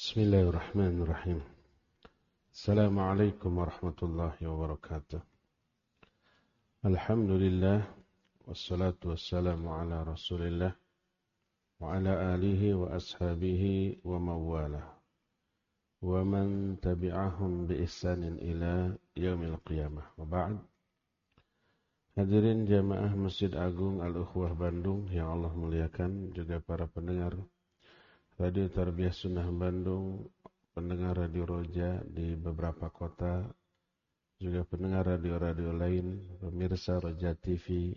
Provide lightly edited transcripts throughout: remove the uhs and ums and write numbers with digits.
Bismillahirrahmanirrahim. Assalamualaikum warahmatullahi wabarakatuh. Alhamdulillah, wassalatu wassalamu ala rasulillah, wa ala alihi wa ashabihi wa mawalah, wa man tabi'ahum bi ihsanin ila yaumil qiyamah. Wa ba'd. Hadirin jamaah Masjid Agung Al-Ukhwah Bandung yang Allah muliakan, juga para pendengar Radio Tarbiyah Sunnah Bandung, pendengar Radio Roja di beberapa kota, juga pendengar radio-radio lain, pemirsa Roja TV,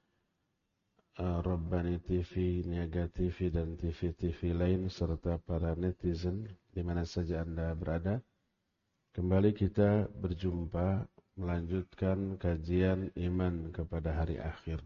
Rabbani TV, Niaga TV, dan TV-TV lain, serta para netizen di mana saja Anda berada. Kembali kita berjumpa melanjutkan kajian iman kepada hari akhir.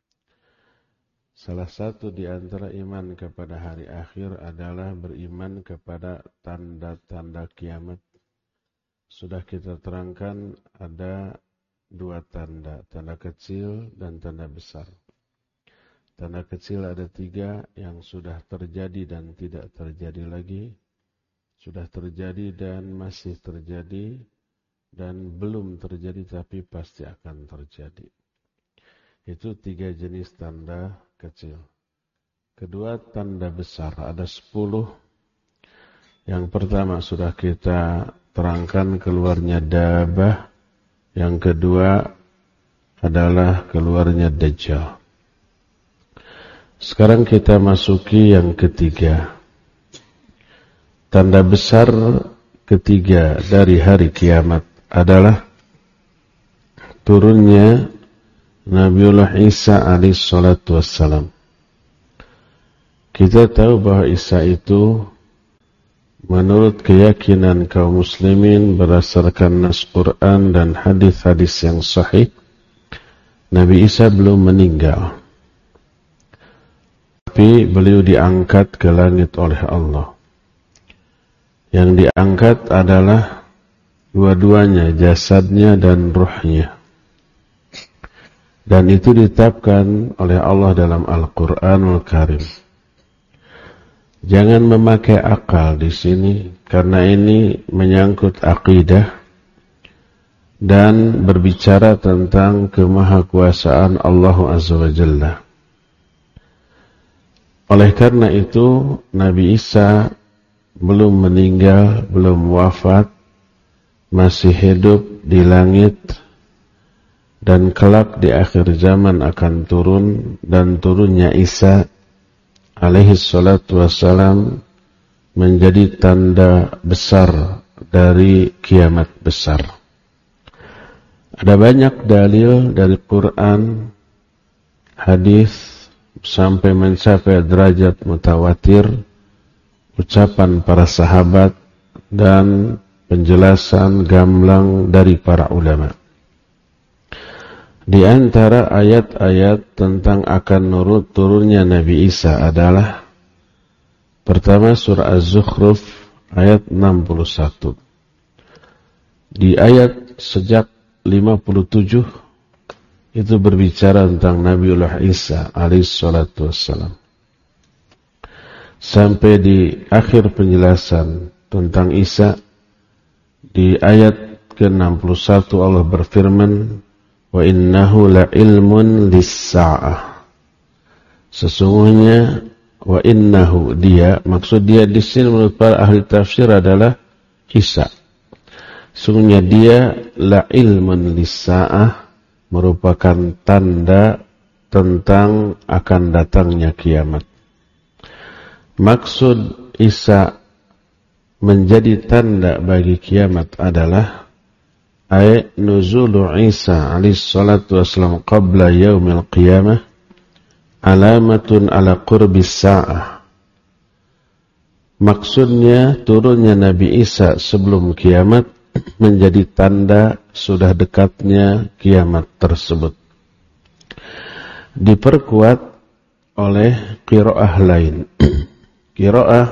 Salah satu di antara iman kepada hari akhir adalah beriman kepada tanda-tanda kiamat. Sudah kita terangkan ada dua tanda, tanda kecil dan tanda besar. Tanda kecil ada 3 yang sudah terjadi dan tidak terjadi lagi, sudah terjadi dan masih terjadi, dan belum terjadi tapi pasti akan terjadi. Itu 3 jenis tanda kecil. Kedua, tanda besar ada 10. Yang pertama sudah kita terangkan, keluarnya Dabah. Yang kedua adalah keluarnya Dajjal. Sekarang kita masuki yang ketiga. Tanda besar ketiga dari hari kiamat adalah turunnya Nabiullah Isa alaihissalatu wassalam. Kita tahu bahwa Isa itu menurut keyakinan kaum muslimin berdasarkan nas Quran dan hadis-hadis yang sahih, Nabi Isa belum meninggal. Tapi beliau diangkat ke langit oleh Allah. Yang diangkat adalah dua-duanya, jasadnya dan ruhnya. Dan itu ditetapkan oleh Allah dalam Al-Quranul Karim. Jangan memakai akal di sini, karena ini menyangkut akidah dan berbicara tentang kemahakuasaan Allah Azza wa Jalla. Oleh karena itu, Nabi Isa belum meninggal, belum wafat, masih hidup di langit, dan kelak di akhir zaman akan turun, dan turunnya Isa alaihi salatu wassalam menjadi tanda besar dari kiamat besar. Ada banyak dalil dari Quran, hadis, sampai mencapai derajat mutawatir, ucapan para sahabat, dan penjelasan gamblang dari para ulama. Di antara ayat-ayat tentang akan turunnya Nabi Isa adalah pertama surah Az-Zukhruf ayat 61. Di ayat sejak 57 itu berbicara tentang Nabiullah Isa alaihissalatu wassalam. Sampai di akhir penjelasan tentang Isa, di ayat ke-61 Allah berfirman, wa innahu la ilmun lis-sa'ah. Sesungguhnya wa innahu, dia, maksud dia di sini menurut para ahli tafsir adalah Isa. Sesungguhnya dia la ilmun lis-sa'ah, merupakan tanda tentang akan datangnya kiamat. Maksud Isa menjadi tanda bagi kiamat adalah ay nuzulu Isa alaihi salatu wassalam qabla yaumil qiyamah alamatun ala qurbis sa'ah. Maksudnya turunnya Nabi Isa sebelum kiamat menjadi tanda sudah dekatnya kiamat tersebut. Diperkuat oleh qiraah lain. Qiraah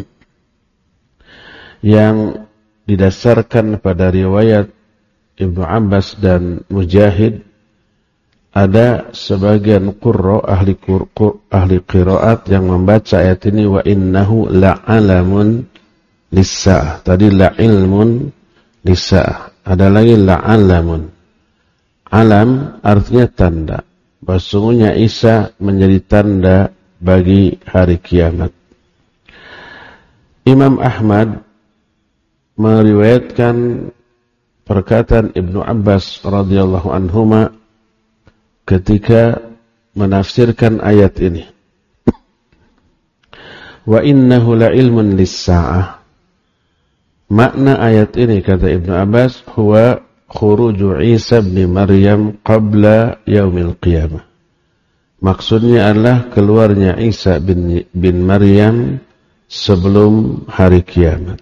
yang didasarkan pada riwayat Ibnu Abbas dan Mujahid, ada sebagian qurra ahli qiraat yang membaca ayat ini wa innahu la'alamun lis-sa'ah. Tadi la ilmun lis-sa'ah. Ada lagi la alamun. Alam artinya tanda. Bahwasanya Isa menjadi tanda bagi hari kiamat. Imam Ahmad meriwayatkan perkataan Ibnu Abbas radhiyallahu anhuma ketika menafsirkan ayat ini. Wa innahu la ilmun lis-sa'ah. Makna ayat ini kata Ibnu Abbas huwa khuruju Isa bin Maryam qabla yaumil qiyamah. Maksudnya adalah keluarnya Isa bin Maryam sebelum hari kiamat.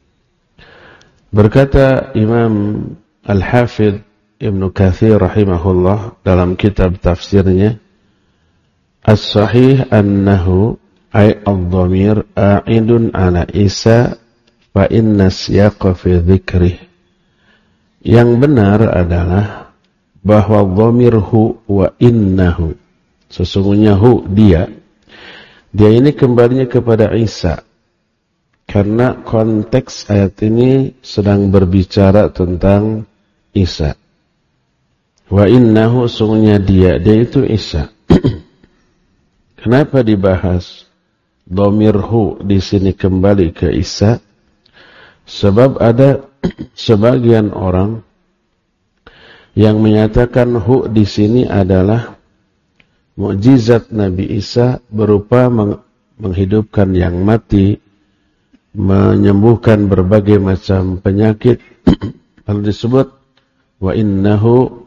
Berkata Imam Al-Hafidh Ibnu Katsir rahimahullah dalam kitab tafsirnya, as-sahih annahu ay ad-dhamir a'idun ala Isa fa inna siyaqa fi dzikrih. Yang benar adalah bahwa dhamir hu wa innahu, sesungguhnya hu dia ini kembalinya kepada Isa. Karena konteks ayat ini sedang berbicara tentang Isa. Wa innahu, sesungguhnya dia itu Isa. Kenapa dibahas dhamir hu di sini kembali ke Isa? Sebab ada sebagian orang yang menyatakan hu di sini adalah mukjizat Nabi Isa berupa menghidupkan yang mati, menyembuhkan berbagai macam penyakit. Lalu disebut wa innahu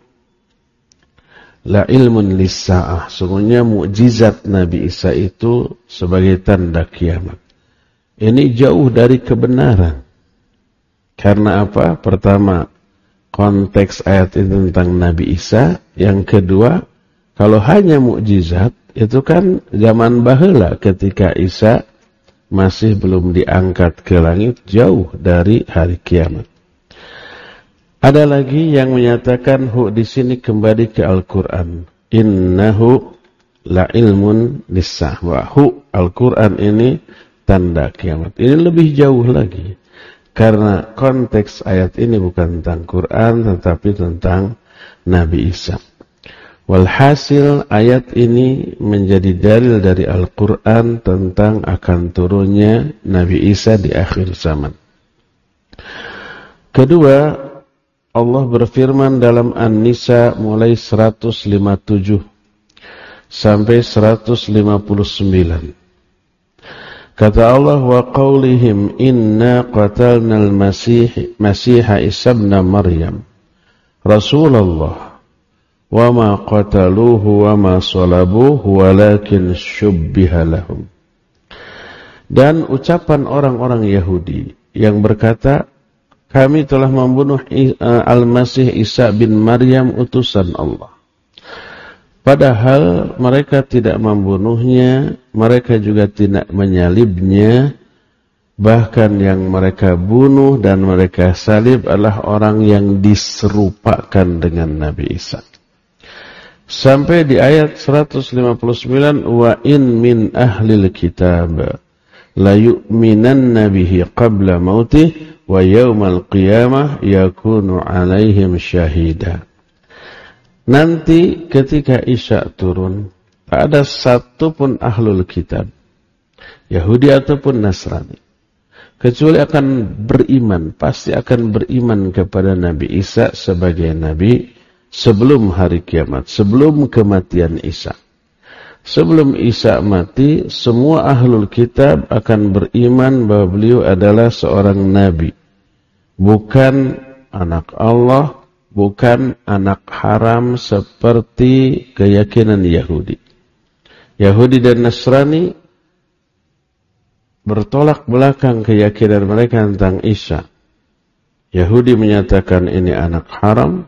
la ilmun lis-sa'ah. Sungguhnya mukjizat Nabi Isa itu sebagai tanda kiamat. Ini jauh dari kebenaran. Karena apa? Pertama, konteks ayat ini tentang Nabi Isa. Yang kedua, kalau hanya mukjizat, itu kan zaman baheula ketika Isa masih belum diangkat ke langit, jauh dari hari kiamat. Ada lagi yang menyatakan hu di sini kembali ke Al-Quran. Innahu la ilmun lis-sa'ah. Wa hu Al-Quran ini tanda kiamat. Ini lebih jauh lagi. Karena konteks ayat ini bukan tentang Quran, tetapi tentang Nabi Isa. Walhasil ayat ini menjadi dalil dari Al-Quran tentang akan turunnya Nabi Isa di akhir zaman. Kedua, Allah berfirman dalam An-Nisa mulai 157 sampai 159. Kata Allah, wa qaulihim inna qatalna al-Masiha Isa ibn Maryam Rasulullah wa ma qataluhu wa ma salabuhu walakin syubbiha lahum. Dan ucapan orang-orang Yahudi yang berkata, kami telah membunuh Al-Masih Isa bin Maryam utusan Allah. Padahal mereka tidak membunuhnya, mereka juga tidak menyalibnya. Bahkan yang mereka bunuh dan mereka salib adalah orang yang diserupakan dengan Nabi Isa. Sampai di ayat 159, wa in min ahlil kitab la yu'minanna bihi qabla mautih wa yawmal qiyamah yakunu alaihim syahida. Nanti ketika Isa turun, tak ada satu pun ahlul kitab, Yahudi ataupun Nasrani, kecuali akan beriman, pasti akan beriman kepada Nabi Isa sebagai Nabi sebelum hari kiamat, sebelum kematian Isa. Sebelum Isa mati, semua ahlul kitab akan beriman bahwa beliau adalah seorang Nabi. Bukan anak Allah, bukan anak haram seperti keyakinan Yahudi. Yahudi dan Nasrani bertolak belakang keyakinan mereka tentang Isa. Yahudi menyatakan ini anak haram,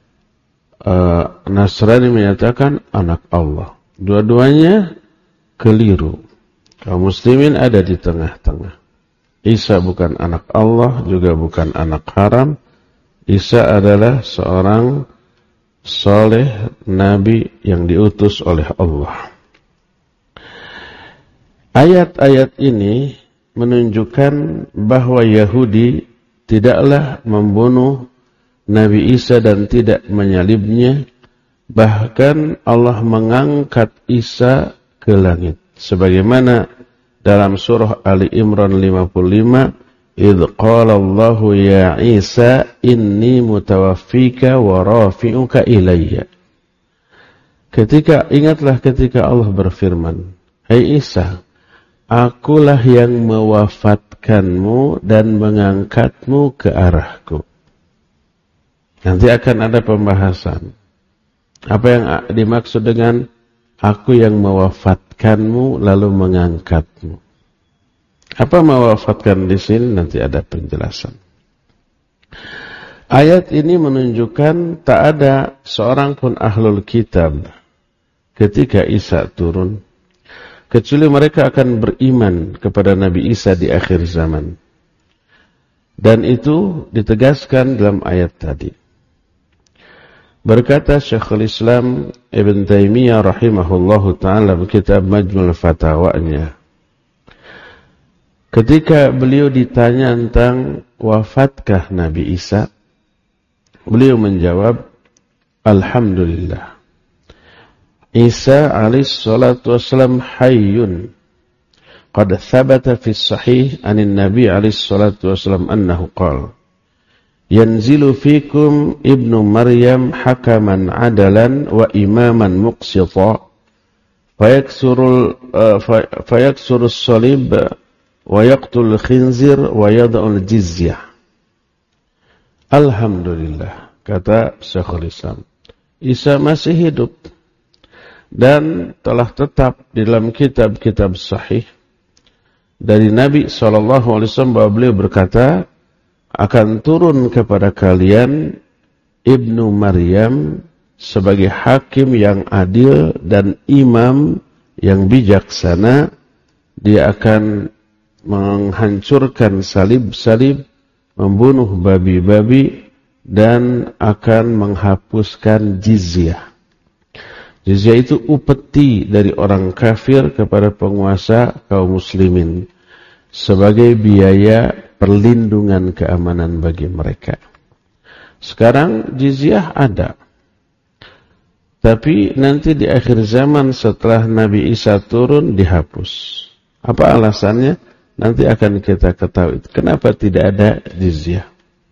Nasrani menyatakan anak Allah. Dua-duanya keliru. Kaum muslimin ada di tengah-tengah. Isa bukan anak Allah, juga bukan anak haram. Isa adalah seorang soleh, nabi yang diutus oleh Allah. Ayat-ayat ini menunjukkan bahwa Yahudi tidaklah membunuh Nabi Isa dan tidak menyalibnya. Bahkan Allah mengangkat Isa ke langit. Sebagaimana dalam surah Ali Imran 55, "Idz qala Allahu ya Isa inni mutawaffika wa rafi'uka ilayya." Ingatlah ketika Allah berfirman, "Hai Isa, akulah yang mewafatkanmu dan mengangkatmu ke arahku." Nanti akan ada pembahasan. Apa yang dimaksud dengan aku yang mewafatkanmu lalu mengangkatmu? Apa mewafatkan di sini? Nanti ada penjelasan. Ayat ini menunjukkan tak ada seorang pun ahlul kitab ketika Isa turun, kecuali mereka akan beriman kepada Nabi Isa di akhir zaman. Dan itu ditegaskan dalam ayat tadi. Berkata Syekhul Islam Ibn Taimiyah rahimahullahu ta'ala dalam kitab Majmul Fatawanya, ketika beliau ditanya tentang wafatkah Nabi Isa, beliau menjawab, Alhamdulillah, Isa alaihi salatu wassalam hayyun. Qad thabata fi sahih anin Nabi alaihi salatu wassalam annahu qala, yanzilu fikum ibnu Maryam hakaman adalan wa imaman muqsita fayaksuru salib wa yaqtul khinzir wa yad'ul jizyah. Alhamdulillah, kata Syekhul Islam, Isa masih hidup dan telah tetap di dalam kitab-kitab sahih dari Nabi SAW bahwa beliau berkata, akan turun kepada kalian Ibnu Maryam sebagai hakim yang adil dan imam yang bijaksana. Dia akan menghancurkan salib-salib, membunuh babi-babi, dan akan menghapuskan jizyah. Jizyah itu upeti dari orang kafir kepada penguasa kaum muslimin sebagai biaya perlindungan keamanan bagi mereka. Sekarang jizyah ada. Tapi nanti di akhir zaman setelah Nabi Isa turun dihapus. Apa alasannya? Nanti akan kita ketahui. Kenapa tidak ada jizyah?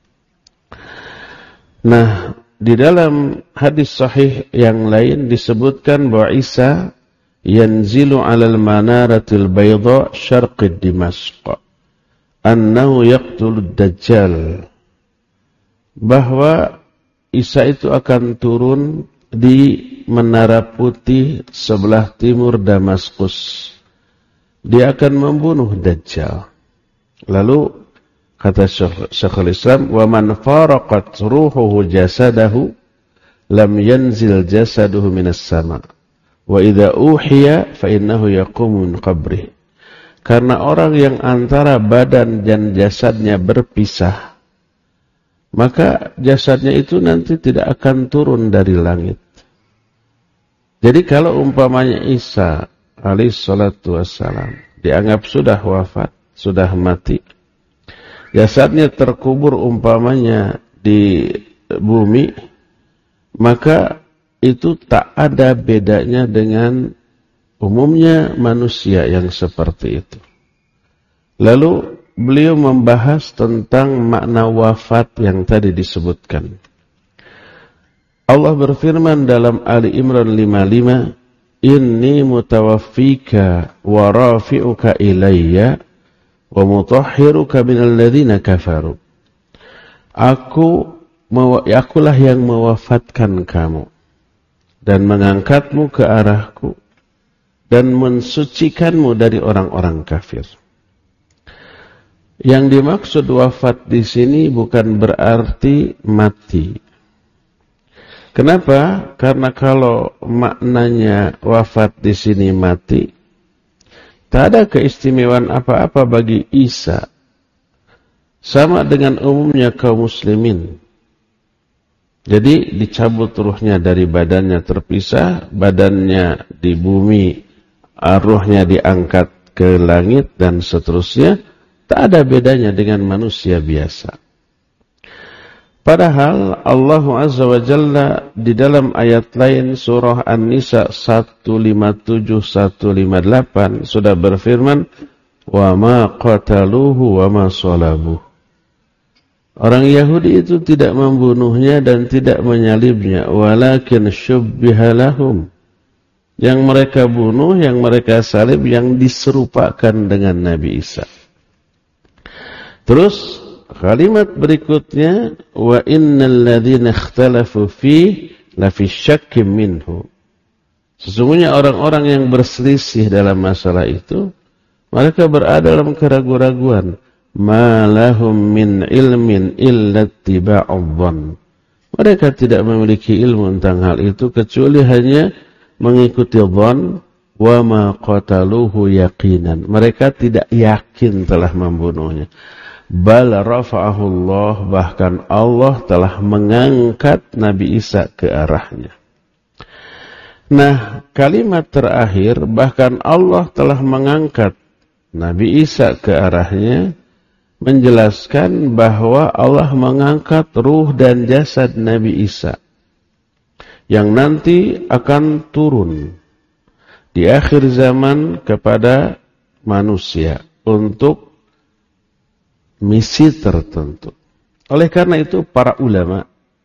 Nah, di dalam hadis sahih yang lain disebutkan bahwa Isa yanzilu 'alal manaratil bayda syarqid Dimashq. Annahu yaqtulud dajjal, bahwa Isa itu akan turun di menara putih sebelah timur Damaskus. Dia akan membunuh Dajjal. Lalu kata Syekhul Islam, wa man faraqat ruhuhu jasadahu lam yanzil jasaduhu minas sama wa idza uhiya fa innahu yaqumu min qabrih. Karena orang yang antara badan dan jasadnya berpisah, maka jasadnya itu nanti tidak akan turun dari langit. Jadi kalau umpamanya Isa alaihi salatu wassalam dianggap sudah wafat, sudah mati, jasadnya terkubur umpamanya di bumi, maka itu tak ada bedanya dengan umumnya manusia yang seperti itu. Lalu beliau membahas tentang makna wafat yang tadi disebutkan. Allah berfirman dalam Ali Imran 55, Inni mutawaffika wa rafi'uka ilayya wa mutahhiruka minal ladzina kafaru. Akulah yang mewafatkan kamu dan mengangkatmu ke arahku dan mensucikanmu dari orang-orang kafir. Yang dimaksud wafat di sini bukan berarti mati. Kenapa? Karena kalau maknanya wafat di sini mati, tak ada keistimewaan apa-apa bagi Isa. Sama dengan umumnya kaum muslimin. Jadi dicabut ruhnya dari badannya terpisah, badannya di bumi, ruhnya diangkat ke langit dan seterusnya. Tak ada bedanya dengan manusia biasa. Padahal Allah Azza wa Jalla di dalam ayat lain surah An-Nisa 157-158 sudah berfirman, "Wa ma qataluhu wa ma salabuh." Orang Yahudi itu tidak membunuhnya dan tidak menyalibnya, walakin syubbiha lahum. Yang mereka bunuh, yang mereka salib, yang diserupakan dengan Nabi Isa. Terus kalimat berikutnya, wa innal ladzina ikhtalafu fi la fi syakkim minhu. Sesungguhnya orang-orang yang berselisih dalam masalah itu, mereka berada dalam keraguan-raguan. Ma lahum min ilmin illa ittiba'udh dhann. Mereka tidak memiliki ilmu tentang hal itu kecuali hanya mengikuti dhann, wa ma qataluhu yaqinan. Mereka tidak yakin telah membunuhnya. Bal rafa'ahu Allah, bahkan Allah telah mengangkat Nabi Isa ke arahnya. Nah, kalimat terakhir, bahkan Allah telah mengangkat Nabi Isa ke arahnya, menjelaskan bahwa Allah mengangkat ruh dan jasad Nabi Isa yang nanti akan turun di akhir zaman kepada manusia untuk misi tertentu. Oleh karena itu para ulama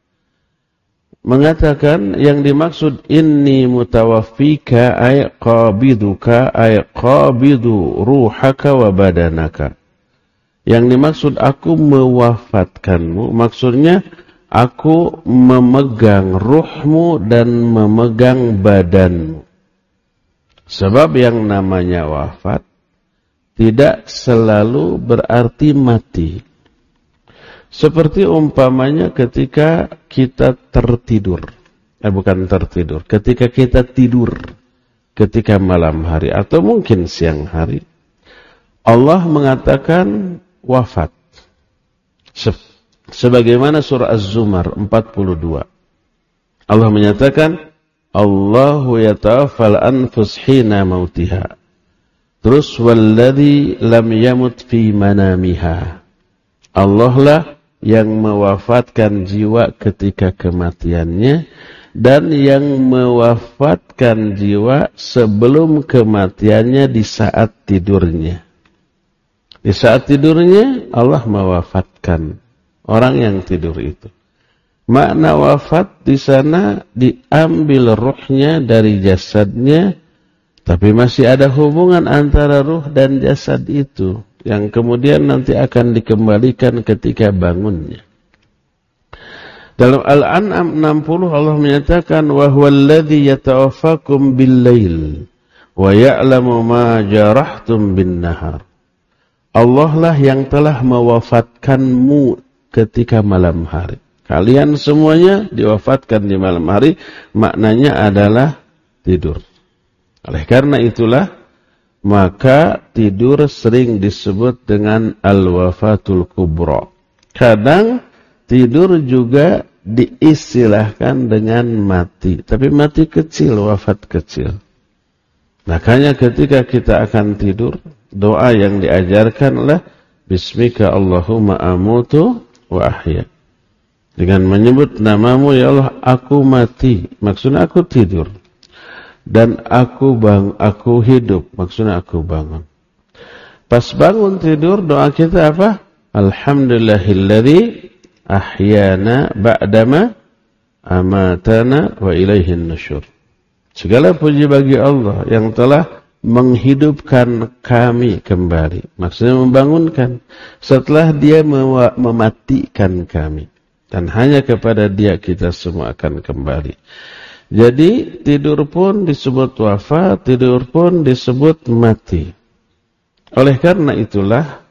mengatakan yang dimaksud inni mutawaffika ay qabiduka ay qabidu ruhaka wa badanaka. Yang dimaksud aku mewafatkanmu, maksudnya aku memegang ruhmu dan memegang badanmu. Sebab yang namanya wafat tidak selalu berarti mati. Seperti umpamanya ketika kita tertidur. Bukan tertidur. Ketika kita tidur. Ketika malam hari atau mungkin siang hari. Allah mengatakan wafat. Sebagaimana surah Az-Zumar 42. Allah menyatakan, Allahu yatawaffal anfus hina mautiha. Terus, walladhi lam yamut fi manamiha. Allah lah yang mewafatkan jiwa ketika kematiannya dan yang mewafatkan jiwa sebelum kematiannya di saat tidurnya. Di saat tidurnya Allah mewafatkan orang yang tidur itu. Makna wafat di sana diambil ruhnya dari jasadnya, tapi masih ada hubungan antara ruh dan jasad itu yang kemudian nanti akan dikembalikan ketika bangunnya. Dalam Al-An'am 60 Allah menyatakan wa huwallazi yatawaffakum bil-lail wa ya'lamu ma jarahtum bin-nahar. Allah lah yang telah mewafatkanmu ketika malam hari. Kalian semuanya diwafatkan di malam hari, maknanya adalah tidur. Oleh karena itulah, maka tidur sering disebut dengan al-wafatul kubra. Kadang tidur juga diistilahkan dengan mati. Tapi mati kecil, wafat kecil. Makanya ketika kita akan tidur, doa yang diajarkanlah Bismika Allahumma amutu wa ahya. Dengan menyebut namamu, ya Allah, aku mati. Maksudnya aku tidur. Dan aku hidup. Maksudnya aku bangun. Pas bangun tidur, doa kita apa? Alhamdulillahilladzi ahyana ba'dama amatana wa ilaihin nusyur. Segala puji bagi Allah yang telah menghidupkan kami kembali. Maksudnya membangunkan. Setelah dia mematikan kami. Dan hanya kepada dia kita semua akan kembali. Jadi tidur pun disebut wafat, tidur pun disebut mati. Oleh karena itulah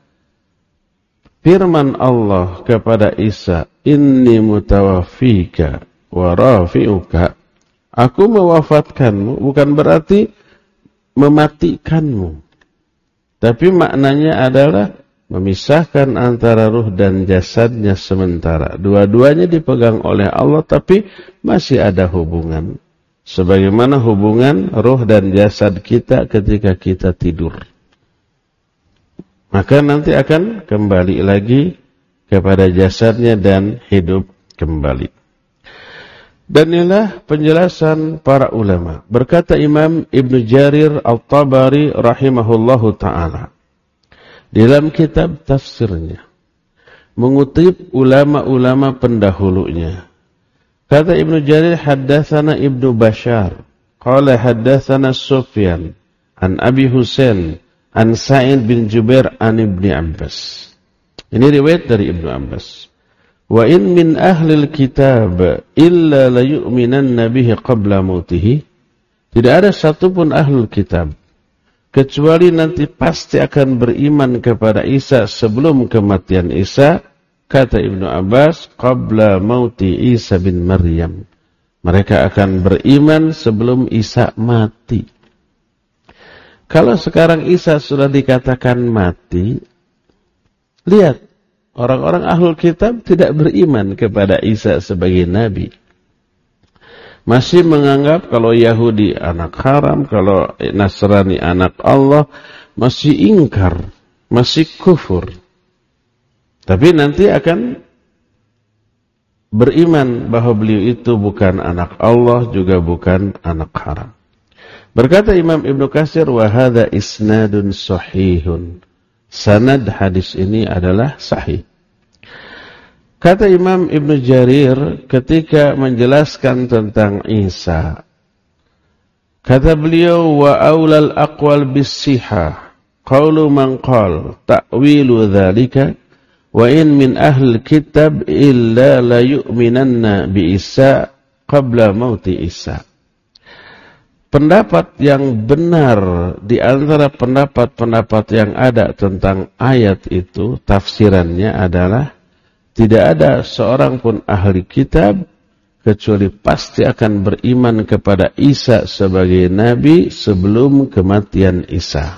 firman Allah kepada Isa, Inni mutawaffika wa rafi'uka. Aku mewafatkanmu, bukan berarti mematikanmu. Tapi maknanya adalah memisahkan antara ruh dan jasadnya sementara. Dua-duanya dipegang oleh Allah, tapi masih ada hubungan. Sebagaimana hubungan ruh dan jasad kita ketika kita tidur. maka nanti akan kembali lagi kepada jasadnya dan hidup kembali. Dan inilah penjelasan para ulama. Berkata Imam Ibn Jarir At-Tabari rahimahullahu ta'ala dalam kitab tafsirnya, mengutip ulama-ulama pendahulunya. Kata Ibn Jarir, haddatsana Ibnu Bashar, qala haddatsana Sufyan, an Abi Husain, an Sa'id bin Jubair, an Ibni Abbas. Ini riwayat dari Ibnu Abbas. Wa in min ahlil kitab illa la yu'minanna bihi qabla mautihi. Tidak ada satupun ahlul kitab kecuali nanti pasti akan beriman kepada Isa sebelum kematian Isa. Kata Ibnu Abbas, qabla mauti Isa bin Maryam. Mereka akan beriman sebelum Isa mati. Kalau sekarang Isa sudah dikatakan mati, lihat, orang-orang ahlul kitab tidak beriman kepada Isa sebagai nabi. Masih menganggap kalau Yahudi anak haram, kalau Nasrani anak Allah, masih ingkar, masih kufur. Tapi nanti akan beriman bahwa beliau itu bukan anak Allah, juga bukan anak haram. Berkata Imam Ibnu Katsir, wa hadza isnadun sahihun. Sanad hadis ini adalah sahih. Kata Imam Ibnu Jarir ketika menjelaskan tentang Isa, kata beliau, wa aulal aqwal bis-sihah qaulu man qala ta'wilu dzalika wa in min ahli kitab illa la yu'minanna bi Isa qabla mauti Isa. Pendapat yang benar di antara pendapat-pendapat yang ada tentang ayat itu, tafsirannya adalah tidak ada seorang pun ahli kitab kecuali pasti akan beriman kepada Isa sebagai nabi sebelum kematian Isa.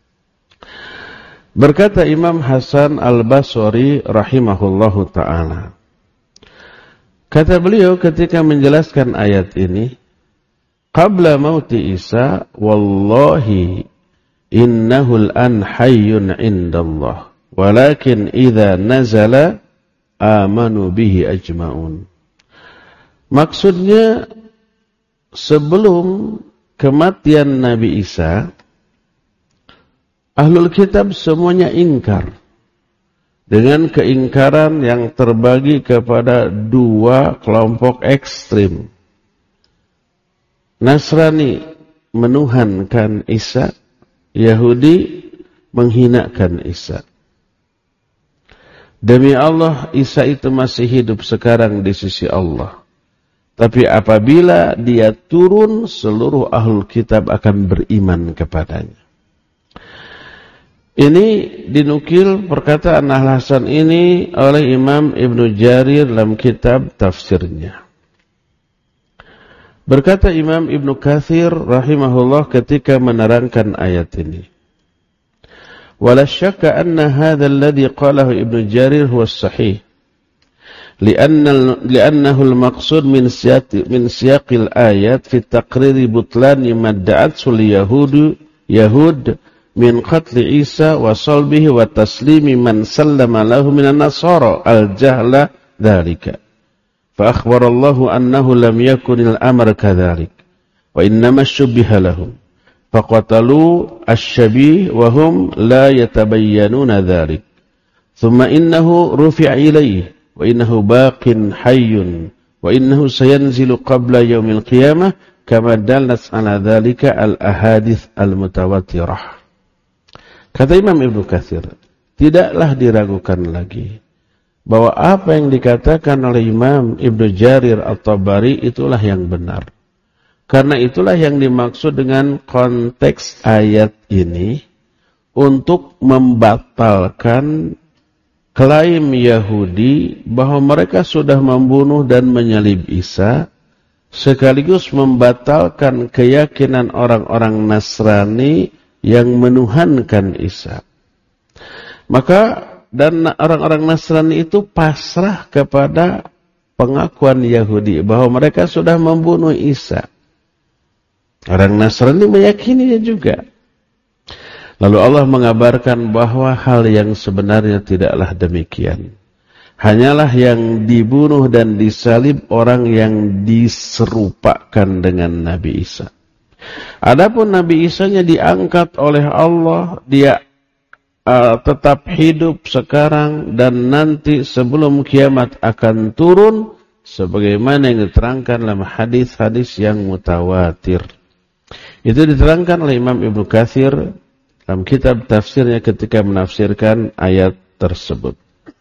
Berkata Imam Hasan Al-Basri rahimahullahu ta'ala, kata beliau ketika menjelaskan ayat ini, qabla mauti Isa, wallahi innahul an hayyun indallah, walakin idza nazala amanu bihi ajma'un. Maksudnya, sebelum kematian Nabi Isa, ahlul kitab semuanya ingkar. Dengan keingkaran yang terbagi kepada dua kelompok ekstrim. Nasrani menuhankan Isa, Yahudi menghinakan Isa. Demi Allah, Isa itu masih hidup sekarang di sisi Allah. Tapi apabila dia turun, seluruh ahlul kitab akan beriman kepadanya. Ini dinukil perkataan Al-Hasan ini oleh Imam Ibn Jarir dalam kitab tafsirnya. Berkata Imam Ibn Katsir rahimahullah ketika menerangkan ayat ini, wala syakka anna hadha alladhi qalahu Ibn Jarir huwa sahih li'annahu al-maqsud min siyaqil ayat fi taqriri butlani madda'atsul yahud min qatli Isa wa salbihi wa taslimi man sallama lahu minan nasara al-jahla dhalika. فأخبر الله أنه لم يكن الأمر كذلك وإنما شبه لهم فقتلوا الشبيه وهم لا يتبينون ذلك ثم إنه رفع إليه وإنه باق حي وإنه سينزل قبل يوم القيامة كما دلت على ذلك الأحاديث المتواترة. Kata Imam Ibnu Katsir, tidaklah diragukan lagi bahwa apa yang dikatakan oleh Imam Ibn Jarir At-Tabari itulah yang benar. Karena itulah yang dimaksud dengan konteks ayat ini untuk membatalkan klaim Yahudi bahwa mereka sudah membunuh dan menyalib Isa, sekaligus membatalkan keyakinan orang-orang Nasrani yang menuhankan Isa. Maka dan orang-orang Nasrani itu pasrah kepada pengakuan Yahudi bahwa mereka sudah membunuh Isa. Orang Nasrani meyakininya juga. Lalu Allah mengabarkan bahwa hal yang sebenarnya tidaklah demikian. Hanyalah yang dibunuh dan disalib orang yang diserupakan dengan Nabi Isa. Adapun Nabi Isa-nya diangkat oleh Allah, dia tetap hidup sekarang dan nanti sebelum kiamat akan turun sebagaimana yang diterangkan dalam hadis-hadis yang mutawatir. Itu diterangkan oleh Imam Ibnu Katsir dalam kitab tafsirnya ketika menafsirkan ayat tersebut.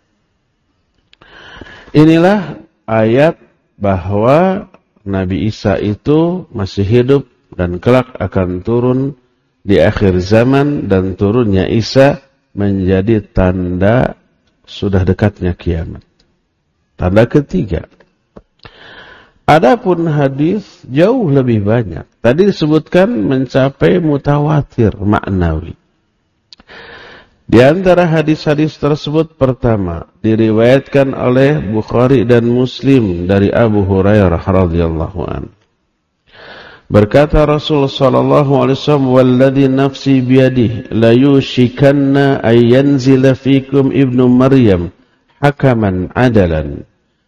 Inilah ayat bahwa Nabi Isa itu masih hidup dan kelak akan turun di akhir zaman, dan turunnya Isa menjadi tanda sudah dekatnya kiamat. Tanda ketiga. Adapun hadis jauh lebih banyak. Tadi disebutkan mencapai mutawatir maknawi. Di antara hadis-hadis tersebut pertama diriwayatkan oleh Bukhari dan Muslim dari Abu Hurairah radhiyallahu anhu. Berkata Rasul sallallahu alaihi wasallam, "Walladzi nafsi biyadihi la yushikanna ay yanzila fikum ibnu Maryam hakaman adalan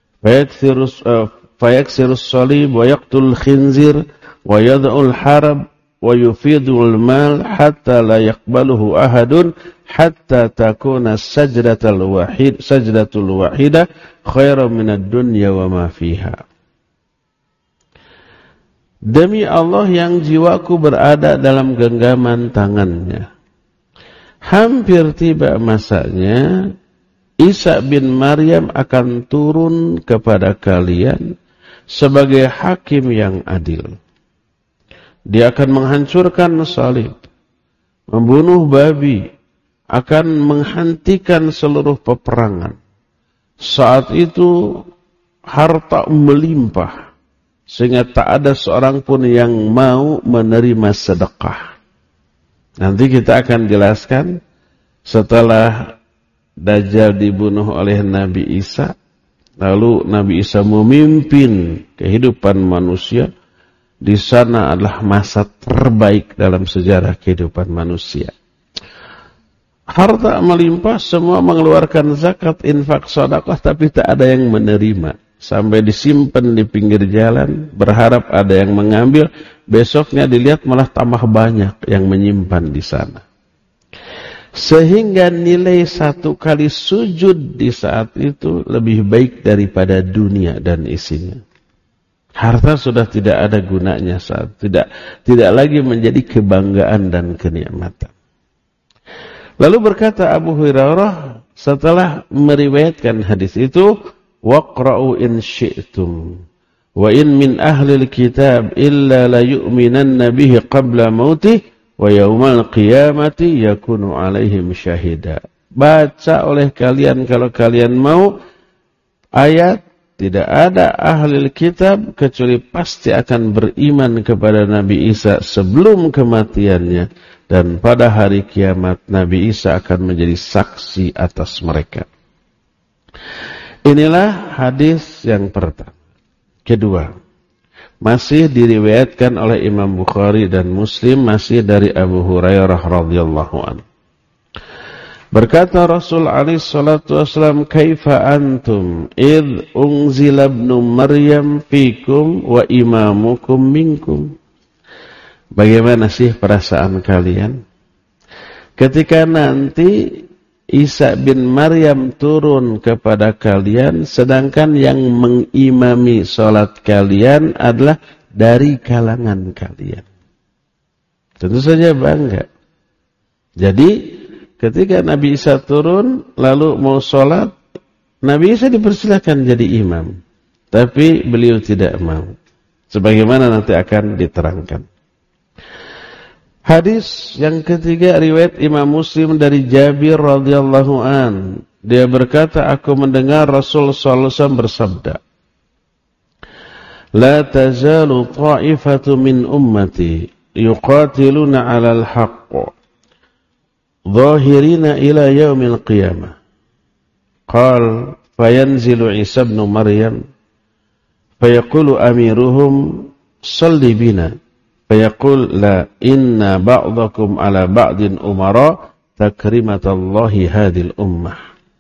fayaksiru as-salib wa yaqtul khinzir wa yad'ul harab wa yufidul mal hatta la yaqbaluhu ahadun hatta takuna sajdatul wahidah khairan minad dunya wa ma fiha." Demi Allah yang jiwaku berada dalam genggaman tangannya, hampir tiba masanya Isa bin Maryam akan turun kepada kalian sebagai hakim yang adil. Dia akan menghancurkan salib, membunuh babi, akan menghentikan seluruh peperangan. Saat itu harta melimpah, sehingga tak ada seorang pun yang mau menerima sedekah. Nanti kita akan jelaskan setelah Dajjal dibunuh oleh Nabi Isa, lalu Nabi Isa memimpin kehidupan manusia. Di sana adalah masa terbaik dalam sejarah kehidupan manusia. Harta melimpah, semua mengeluarkan zakat, infak, sedekah, tapi tak ada yang menerima. Sampai disimpan di pinggir jalan, berharap ada yang mengambil. Besoknya dilihat malah tambah banyak yang menyimpan di sana. Sehingga nilai satu kali sujud di saat itu lebih baik daripada dunia dan isinya. Harta sudah tidak ada gunanya saat tidak lagi menjadi kebanggaan dan kenikmatan. Lalu berkata Abu Hurairah setelah meriwayatkan hadis itu, waqra'u in syi'tum wa in min ahlil kitab illa la yu'minanna bihi qabla mautih wa yaumal qiyamati yakunu alaihim syahida. Baca oleh kalian kalau kalian mau ayat, tidak ada ahlil kitab kecuali pasti akan beriman kepada Nabi Isa sebelum kematiannya, dan pada hari kiamat Nabi Isa akan menjadi saksi atas mereka. Inilah hadis yang pertama. Kedua, masih diriwayatkan oleh Imam Bukhari dan Muslim, masih dari Abu Hurairah radhiyallahu anhu. Berkata Rasul alaihi salatu wasallam, "Kaifa antum id unzila ibnu Maryam fikum wa imamukum minkum?" Bagaimana sih perasaan kalian ketika nanti Isa bin Maryam turun kepada kalian, sedangkan yang mengimami sholat kalian adalah dari kalangan kalian? Tentu saja bangga. Jadi ketika Nabi Isa turun lalu mau sholat, Nabi Isa dipersilakan jadi imam, tapi beliau tidak mau, sebagaimana nanti akan diterangkan. Hadis yang ketiga riwayat Imam Muslim dari Jabir radhiyallahu an. Dia berkata, aku mendengar Rasul sallallahu alaihi wasallam bersabda, "La tazalu ta'ifatu min ummati yuqatiluna 'alal haqq dhahirina ila yaumil qiyamah." Qal fayanzilu Isa ibn Maryam fayaqulu amiruhum salli bina fayaqul la inna ba'dakum ala ba'din umara takrimatallahi hadil ummah.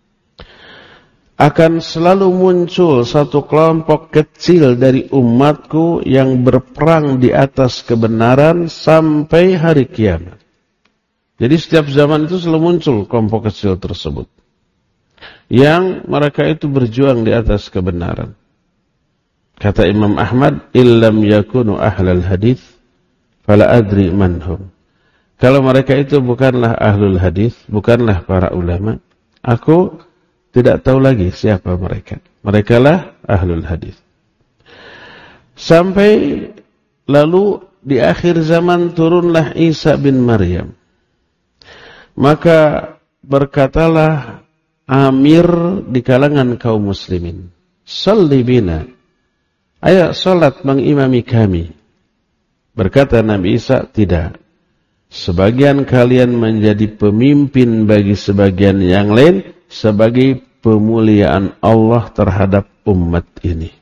Akan selalu muncul satu kelompok kecil dari umatku yang berperang di atas kebenaran sampai hari kiamat. Jadi setiap zaman itu selalu muncul kelompok kecil tersebut, yang mereka itu berjuang di atas kebenaran. Kata Imam Ahmad, illam yakunu ahlal hadith, fala adri manhum. Kalau mereka itu bukanlah ahlul hadith, bukanlah para ulama, aku tidak tahu lagi siapa mereka. Mereka lah ahlul hadith. Sampai lalu di akhir zaman turunlah Isa bin Maryam. Maka berkatalah Amir di kalangan kaum muslimin, "Shalli bina." Ayo salat mengimami kami. Berkata Nabi Isa, "Tidak. Sebagian kalian menjadi pemimpin bagi sebagian yang lain sebagai pemuliaan Allah terhadap umat ini."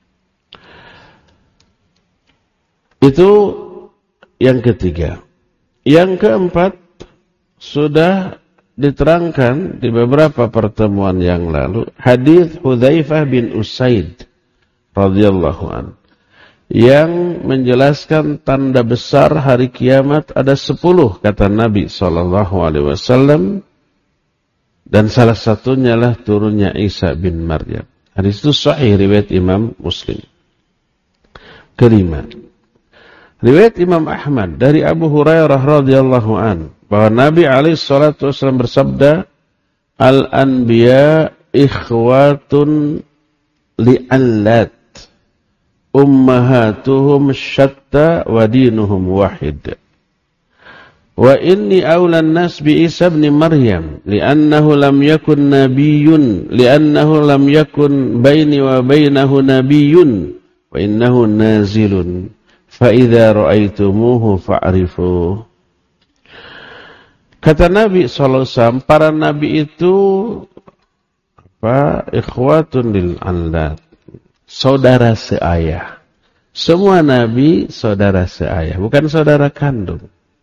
Itu yang ketiga. Yang keempat sudah diterangkan di beberapa pertemuan yang lalu, hadis Hudzaifah bin Usaid radhiyallahu an, yang menjelaskan tanda besar hari kiamat ada 10 kata Nabi SAW, dan salah satunya lah turunnya Isa bin Maryam. Hadis itu sahih riwayat Imam Muslim. Kelima, riwayat Imam Ahmad dari Abu Hurairah radhiyallahu an, bahwa Nabi SAW bersabda, al-anbiya ikhwatun li'allat, ummahatuhum syatta wa dinuhum wahid. Wa inni awlan nas bi Isa ibn Maryam li'annahu lam yakun nabiyyun, li'annahu lam yakun baini wa bainahu nabiyyun wa innahu nazilun fa idza ra'aitumuhu fa'rifu. Kata Nabi SAW, para nabi itu ikhwatun lil allat, saudara seayah. Semua nabi saudara seayah, bukan saudara kandung.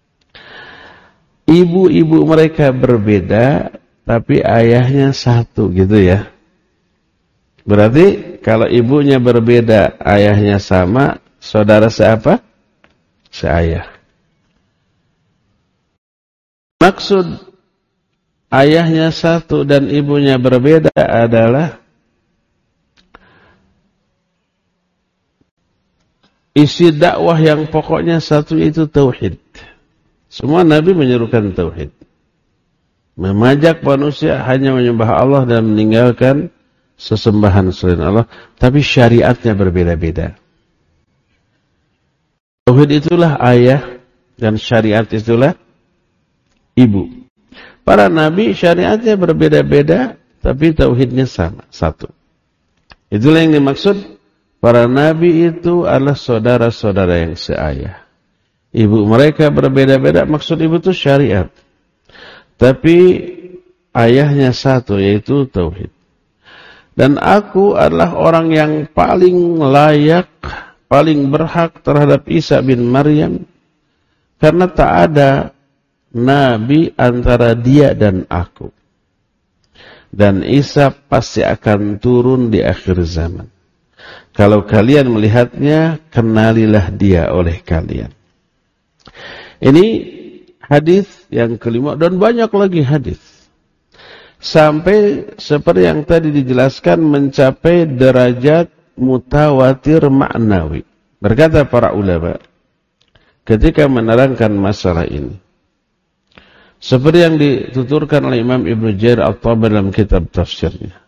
Ibu-ibu mereka berbeda, tapi ayahnya satu, gitu ya. Berarti kalau ibunya berbeda, ayahnya sama, saudara seapa? Seayah. Maksud ayahnya satu dan ibunya berbeda adalah isi dakwah yang pokoknya satu, itu tauhid. Semua nabi menyerukan tauhid. Memajak manusia hanya menyembah Allah dan meninggalkan sesembahan selain Allah, tapi syariatnya berbeda-beda. Tauhid itulah ayah dan syariat itulah ibu. Para nabi syariatnya berbeda-beda, tapi tauhidnya sama, satu. Itulah yang dimaksud, para nabi itu adalah saudara-saudara yang seayah. Ibu mereka berbeda-beda, maksud ibu itu syariat. Tapi ayahnya satu, yaitu tauhid. Dan aku adalah orang yang paling layak, paling berhak terhadap Isa bin Maryam, karena tak ada nabi antara dia dan aku. Dan Isa pasti akan turun di akhir zaman. Kalau kalian melihatnya, kenalilah dia oleh kalian. Ini hadis yang kelima, dan banyak lagi hadis. Sampai seperti yang tadi dijelaskan, mencapai derajat mutawatir maknawi. Berkata para ulama ketika menerangkan masalah ini, seperti yang dituturkan oleh Imam Ibnu Jarir At-Tabari dalam kitab tafsirnya.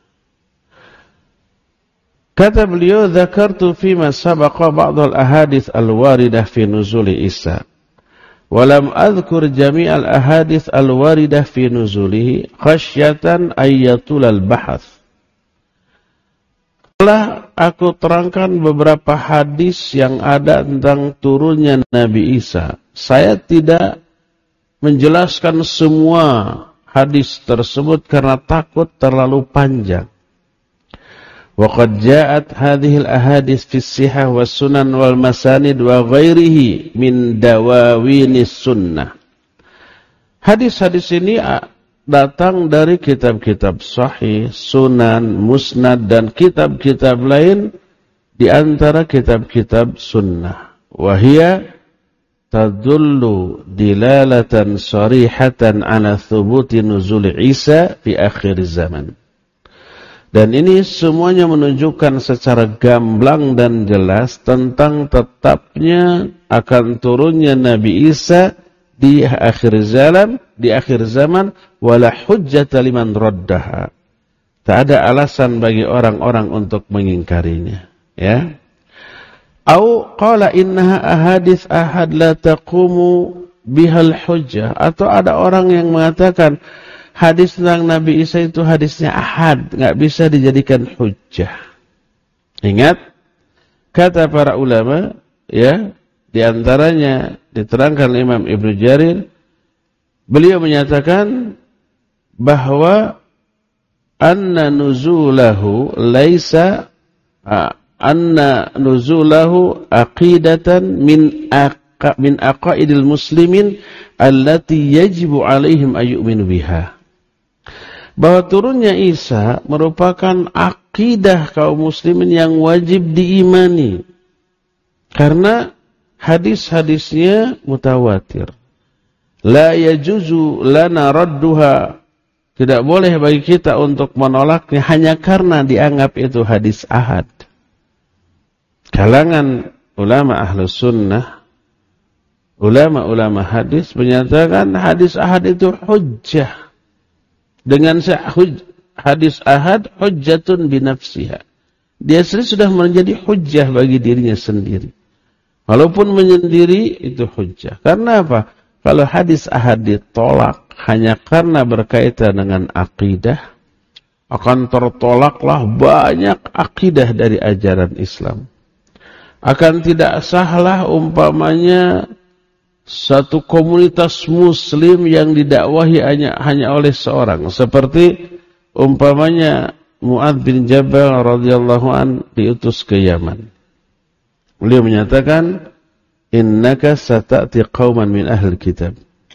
Kata beliau, "Dzakartu fima sabaqa ba'd al-ahadits al-waridah fi nuzuli Isa. Wa lam adhkur jami' al-ahadits al-waridah fi nuzulihi khasyatan ayyatul al-bahath." Telah aku terangkan beberapa hadis yang ada tentang turunnya Nabi Isa. Saya tidak menjelaskan semua hadis tersebut karena takut terlalu panjang. Wa qad ja'at hadhihi al-ahadits fi as-sihah was-sunan wal masanid wa ghairihi min dawawinis sunnah. Hadis-hadis ini datang dari kitab-kitab sahih, sunan, musnad dan kitab-kitab lain di antara kitab-kitab sunnah. Wa hiya tadullu dilalatan sarihatan ala thubuti nuzul Isa fi akhir zaman. Dan ini semuanya menunjukkan secara gamblang dan jelas tentang tetapnya akan turunnya Nabi Isa di akhir zaman wala hujjata liman raddaha. Tak ada alasan bagi orang-orang untuk mengingkarinya, ya. Au qala innaha ahadits ahad la taqumu bihal hujjah, atau ada orang yang mengatakan hadis tentang Nabi Isa itu hadisnya ahad, enggak bisa dijadikan hujjah. Ingat kata para ulama, ya, di antaranya diterangkan Imam Ibnu Jarir, beliau menyatakan bahwa anna nuzulahu aqidatan min aqaidil muslimin allati yajibu alaihim ayyuminu biha. Bahwa turunnya Isa merupakan akidah kaum muslimin yang wajib diimani. Karena hadis-hadisnya mutawatir. La yajuzu lana radduha. Tidak boleh bagi kita untuk menolaknya hanya karena dianggap itu hadis ahad. Kalangan ulama ahlus sunnah, ulama-ulama hadis menyatakan hadis ahad itu hujjah. Dengan hadis ahad hujjatun binafsiha. Dia sendiri sudah menjadi hujjah bagi dirinya sendiri. Walaupun menyendiri itu hujjah. Karena apa? Kalau hadis ahad ditolak hanya karena berkaitan dengan akidah, akan tertolaklah banyak akidah dari ajaran Islam. Akan tidak sahlah umpamanya satu komunitas muslim yang didakwahi hanya oleh seorang, seperti umpamanya Mu'adz bin Jabal radhiyallahu an diutus ke Yaman. Beliau menyatakan, innaka sata'ti qauman min ahli kitab.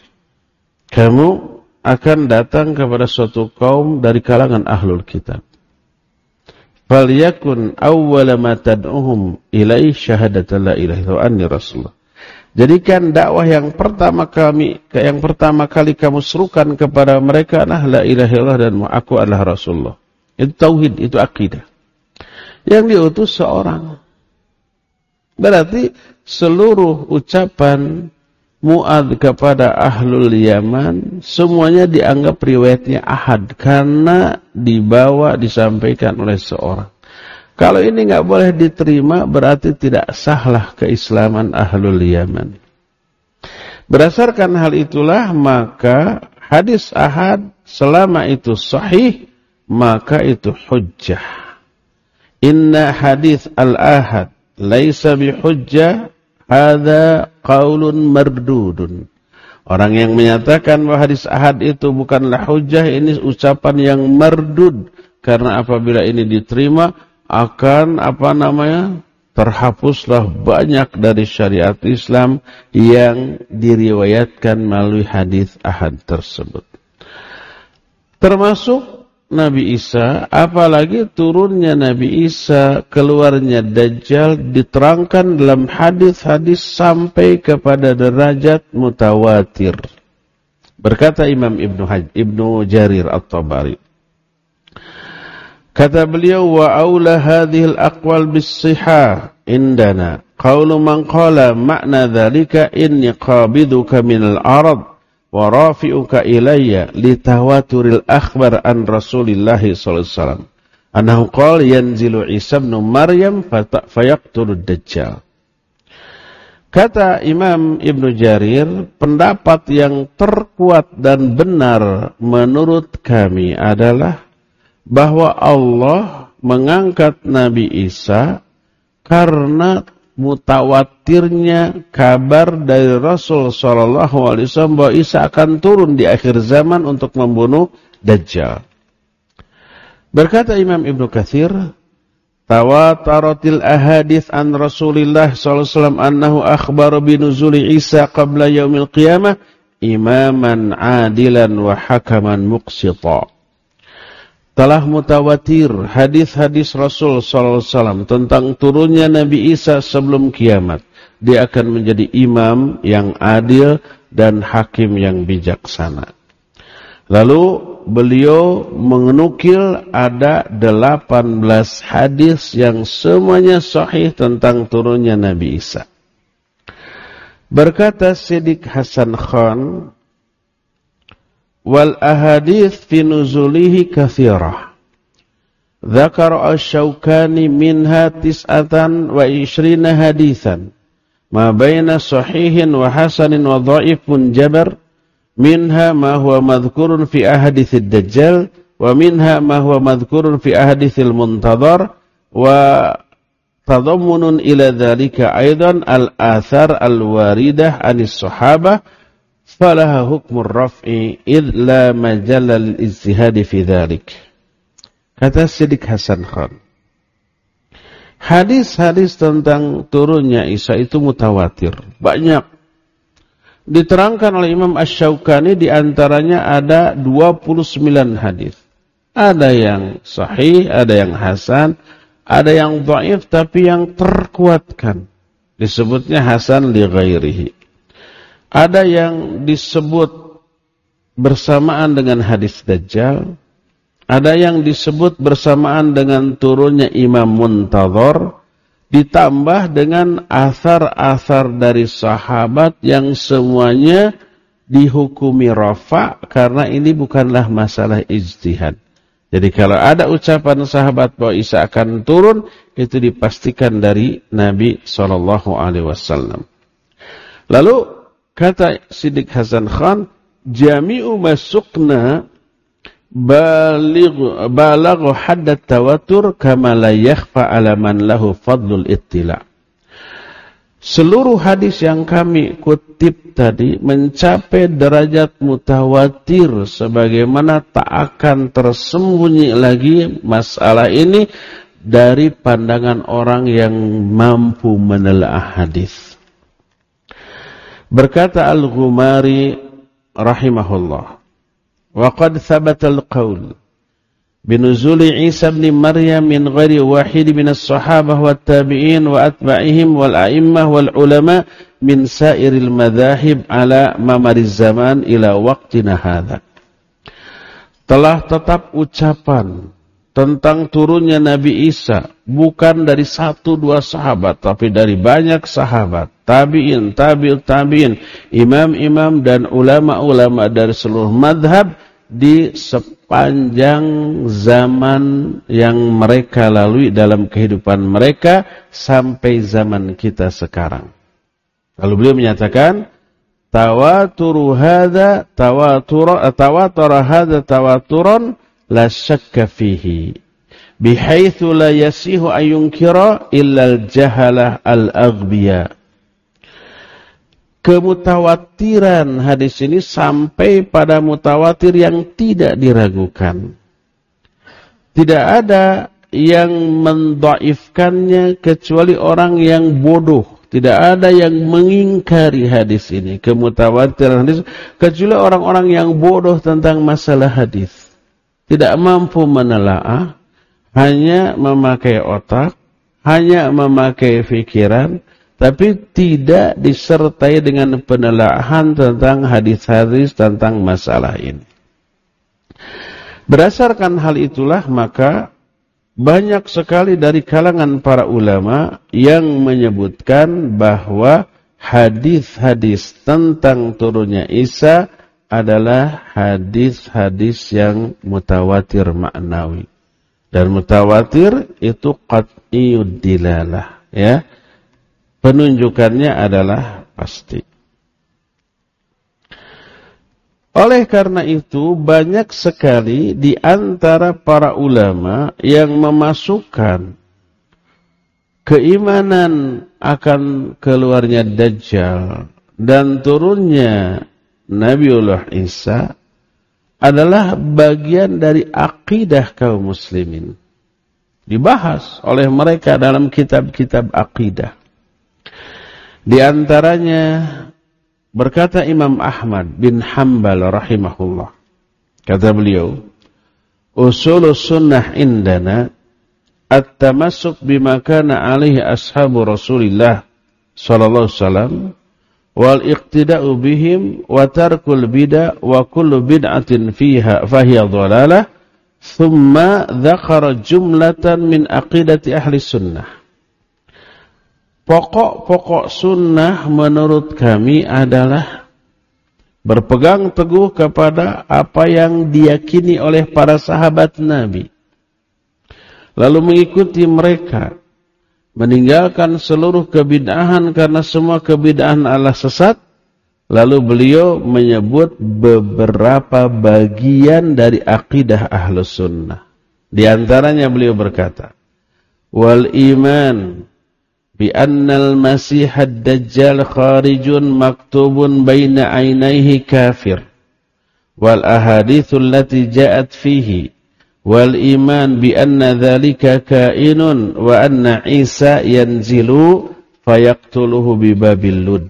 Kamu akan datang kepada suatu kaum dari kalangan ahlul kitab. Falyakun awwala ma tad'uhum ilaihi syahadatu la ilaha illallah wa anni rasulullah. Jadikan dakwah yang pertama kali kamu serukan kepada mereka adalah la ilaha illallah dan aku adalah Rasulullah. Itu tauhid, itu akidah. Yang diutus seorang. Berarti seluruh ucapan Mu'adz kepada ahlul Yaman semuanya dianggap riwayatnya ahad karena disampaikan oleh seorang. Kalau ini enggak boleh diterima, berarti tidak sahlah keislaman ahlul Yaman. Berdasarkan hal itulah, maka hadis ahad selama itu sahih, maka itu hujjah. Inna hadis al-ahad laisa bihujjah, hadza qaulun mardudun. Orang yang menyatakan bahwa hadis ahad itu bukanlah hujjah, ini ucapan yang mardud. Karena apabila ini diterima, akan terhapuslah banyak dari syariat Islam yang diriwayatkan melalui hadis ahad tersebut. Termasuk Nabi Isa, apalagi turunnya Nabi Isa, keluarnya Dajjal diterangkan dalam hadis-hadis sampai kepada derajat mutawatir. Berkata Imam Ibnu Jarir At-Tabari, kata beliau, wa aula hadhil aqwal bis-sihah indana qaulu man qala ma'na dzalika inni qabiduka minal ard wa rafi'uka ilayya litawaturil akhbar an Rasulillah sallallahu alaihi wasallam annahu qala yanzilu Isa ibn Maryam fayaqtulud dajjal. Kata Imam Ibnu Jarir, pendapat yang terkuat dan benar menurut kami adalah bahwa Allah mengangkat Nabi Isa karena mutawatirnya kabar dari Rasul sallallahu alaihi wasallam bahwa Isa akan turun di akhir zaman untuk membunuh Dajjal. Berkata Imam Ibnu Katsir, tawataratil ahadits an Rasulillah sallallahu alaihi wasallam annahu akhbara binuzuli Isa qabla yaumil qiyamah imaman adilan wa hakaman muqsita. Telah mutawatir hadis-hadis Rasul sallallahu alaihi wasallam tentang turunnya Nabi Isa sebelum kiamat. Dia akan menjadi imam yang adil dan hakim yang bijaksana. Lalu beliau menukil ada 18 hadis yang semuanya sahih tentang turunnya Nabi Isa. Berkata Siddiq Hasan Khan, wal ahadits fi nuzulihi katsirah. Dzakara asy-Syaukani minha 29 hadisan. Ma baina sahihin wa hasanin wa dha'ifun jabar. Minha ma huwa madhkurun fi ahaditsid dajjal wa minha ma huwa madhkurun fi ahaditsil muntadhar wa tadammunun ila dzalika aidan al-athar al-waridah anis sahabah falaha hukmur raf'i id la majalla lil ijtihad fi dzalik. Kata Siddiq Hasan Khan, hadis-hadis tentang turunnya Isa itu mutawatir, banyak. Diterangkan oleh Imam Asy-Syaukani di antaranya ada 29 hadis. Ada yang sahih, ada yang hasan, ada yang dhaif tapi yang terkuatkan. Disebutnya hasan li ghairihi. Ada yang disebut bersamaan dengan hadis Dajjal. Ada yang disebut bersamaan dengan turunnya Imam Muntadhar. Ditambah dengan asar-asar dari sahabat yang semuanya dihukumi rafa karena ini bukanlah masalah ijtihad. Jadi kalau ada ucapan sahabat bahwa Isa akan turun, itu dipastikan dari Nabi SAW. Lalu kata Siddiq Hasan Khan, jami'u masukna balaghu haddat tawatur kama la yakhfa ala man lahu fadlul ittila. Seluruh hadis yang kami kutip tadi mencapai derajat mutawatir sebagaimana tak akan tersembunyi lagi masalah ini dari pandangan orang yang mampu menelaah hadis. Berkata Al-Ghumari rahimahullah, وقد ثبت القول بنزول عيسى بن مريم من غير واحد من الصحابة والتابعين وأتباعهم والأئمة والعلماء من سائر المذاهب على ممر الزمان إلى وقتنا هذا. Telah tetap ucapan tentang turunnya Nabi Isa bukan dari 1-2 sahabat tapi dari banyak sahabat, tabi'in, tabi'in, imam-imam dan ulama-ulama dari seluruh madhab di sepanjang zaman yang mereka lalui dalam kehidupan mereka sampai zaman kita sekarang. Lalu beliau menyatakan tawatara hadza tawaturan la syakka fihi bihaitsu la yasihu ayunkira illa al-jahalah al-aghbiya. Kemutawatiran hadis ini sampai pada mutawatir yang tidak diragukan. Tidak ada yang mendhaifkannya kecuali orang yang bodoh. Tidak ada yang mengingkari hadis ini. Kemutawatiran hadis kecuali orang-orang yang bodoh tentang masalah hadis. Tidak mampu menelaah, hanya memakai otak, hanya memakai fikiran, tapi tidak disertai dengan penelaahan tentang hadis-hadis tentang masalah ini. Berdasarkan hal itulah maka banyak sekali dari kalangan para ulama yang menyebutkan bahwa hadis-hadis tentang turunnya Isa adalah hadis-hadis yang mutawatir maknawi. Dan mutawatir itu qat'iyud dilalah, ya. Penunjukannya adalah pasti. Oleh karena itu, banyak sekali di antara para ulama yang memasukkan keimanan akan keluarnya Dajjal dan turunnya Nabiullah Isa adalah bagian dari akidah kaum muslimin. dibahas oleh mereka dalam kitab-kitab akidah. Di antaranya berkata Imam Ahmad bin Hanbal rahimahullah, kata beliau, usulus sunnah indana at-tamassuk bima kana alaihi ashabu Rasulillah sallallahu alaihi wasallam wal iqtida'u bihim wa tarkul bid'ah wa kullu bid'atin fiha fahiya dhalalah. Thumma dzakara jumlatan min aqidati ahli sunnah. Pokok-pokok sunnah menurut kami adalah berpegang teguh kepada apa yang diyakini oleh para sahabat Nabi, lalu mengikuti mereka, meninggalkan seluruh kebid'ahan karena semua kebid'ahan adalah sesat. Lalu beliau menyebut beberapa bagian dari akidah Ahlus Sunnah. Di antaranya beliau berkata, wal iman bi annal masih ad-dajjal kharijun maktubun baina ainaihi kafir wal ahadithul lati ja'at fihi wal iman bi anna dhalika kainun wa anna Isa yanzilu fayaqtuluhu bi babil lud.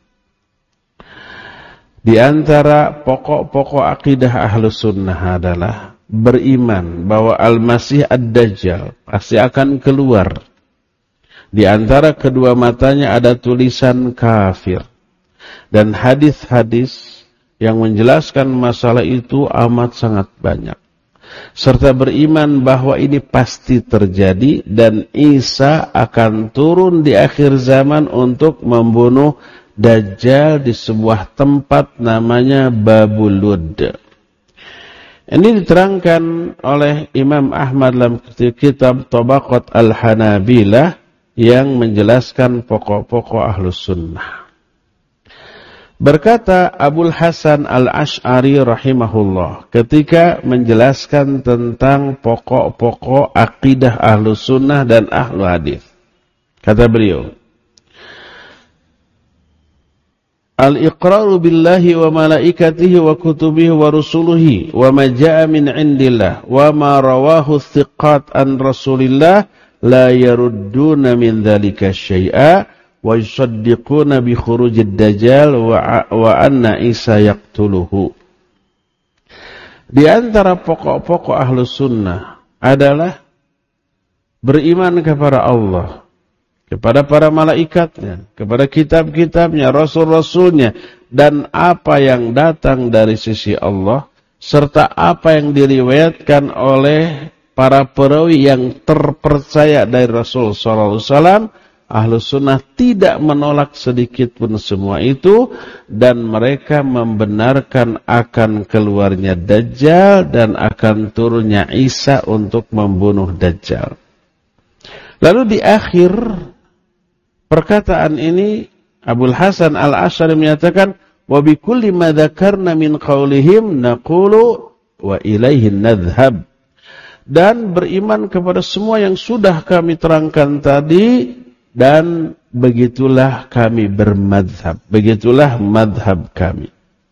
Di antara pokok-pokok akidah Ahlus Sunnah adalah beriman bahwa Al-Masih Ad-Dajjal pasti akan keluar. Di antara kedua matanya ada tulisan kafir. Dan hadis-hadis yang menjelaskan masalah itu amat sangat banyak. Serta beriman bahwa ini pasti terjadi dan Isa akan turun di akhir zaman untuk membunuh Dajjal di sebuah tempat namanya Babul Lud. Ini diterangkan oleh Imam Ahmad dalam kitab Tabaqat Al-Hanabilah yang menjelaskan pokok-pokok Ahlus Sunnah. Berkata Abul Hasan Al-Ash'ari rahimahullah ketika menjelaskan tentang pokok-pokok akidah Ahlus Sunnah dan Ahlul Hadis. Kata beliau, al-iqraru billahi wa malaikatihi wa kutubihi wa rusuluhi wa ma ja'a min indillah wa ma rawahu thiqat an rasulillah la yarudduna min dhalika syai'a wa yusaddiquna bi khurujid dajjal wa anna Isa yaqtuluhu. Di antara pokok-pokok Ahlus Sunnah adalah beriman kepada Allah, kepada para malaikatnya, kepada kitab-kitabnya, rasul-rasulnya, dan apa yang datang dari sisi Allah, serta apa yang diriwayatkan oleh para perawi yang terpercaya dari Rasul sallallahu alaihi wasallam. Ahlus Sunnah tidak menolak sedikit pun semua itu, dan mereka membenarkan akan keluarnya Dajjal dan akan turunnya Isa untuk membunuh Dajjal. Lalu di akhir perkataan ini Abul Hasan Al-Ash'ari menyatakan, wa bi kulli ma dzakarna min qaulihim naqulu wa ilaihi nadhhab. Dan beriman kepada semua yang sudah kami terangkan tadi, dan begitulah kami bermadhab, begitulah madhab kami.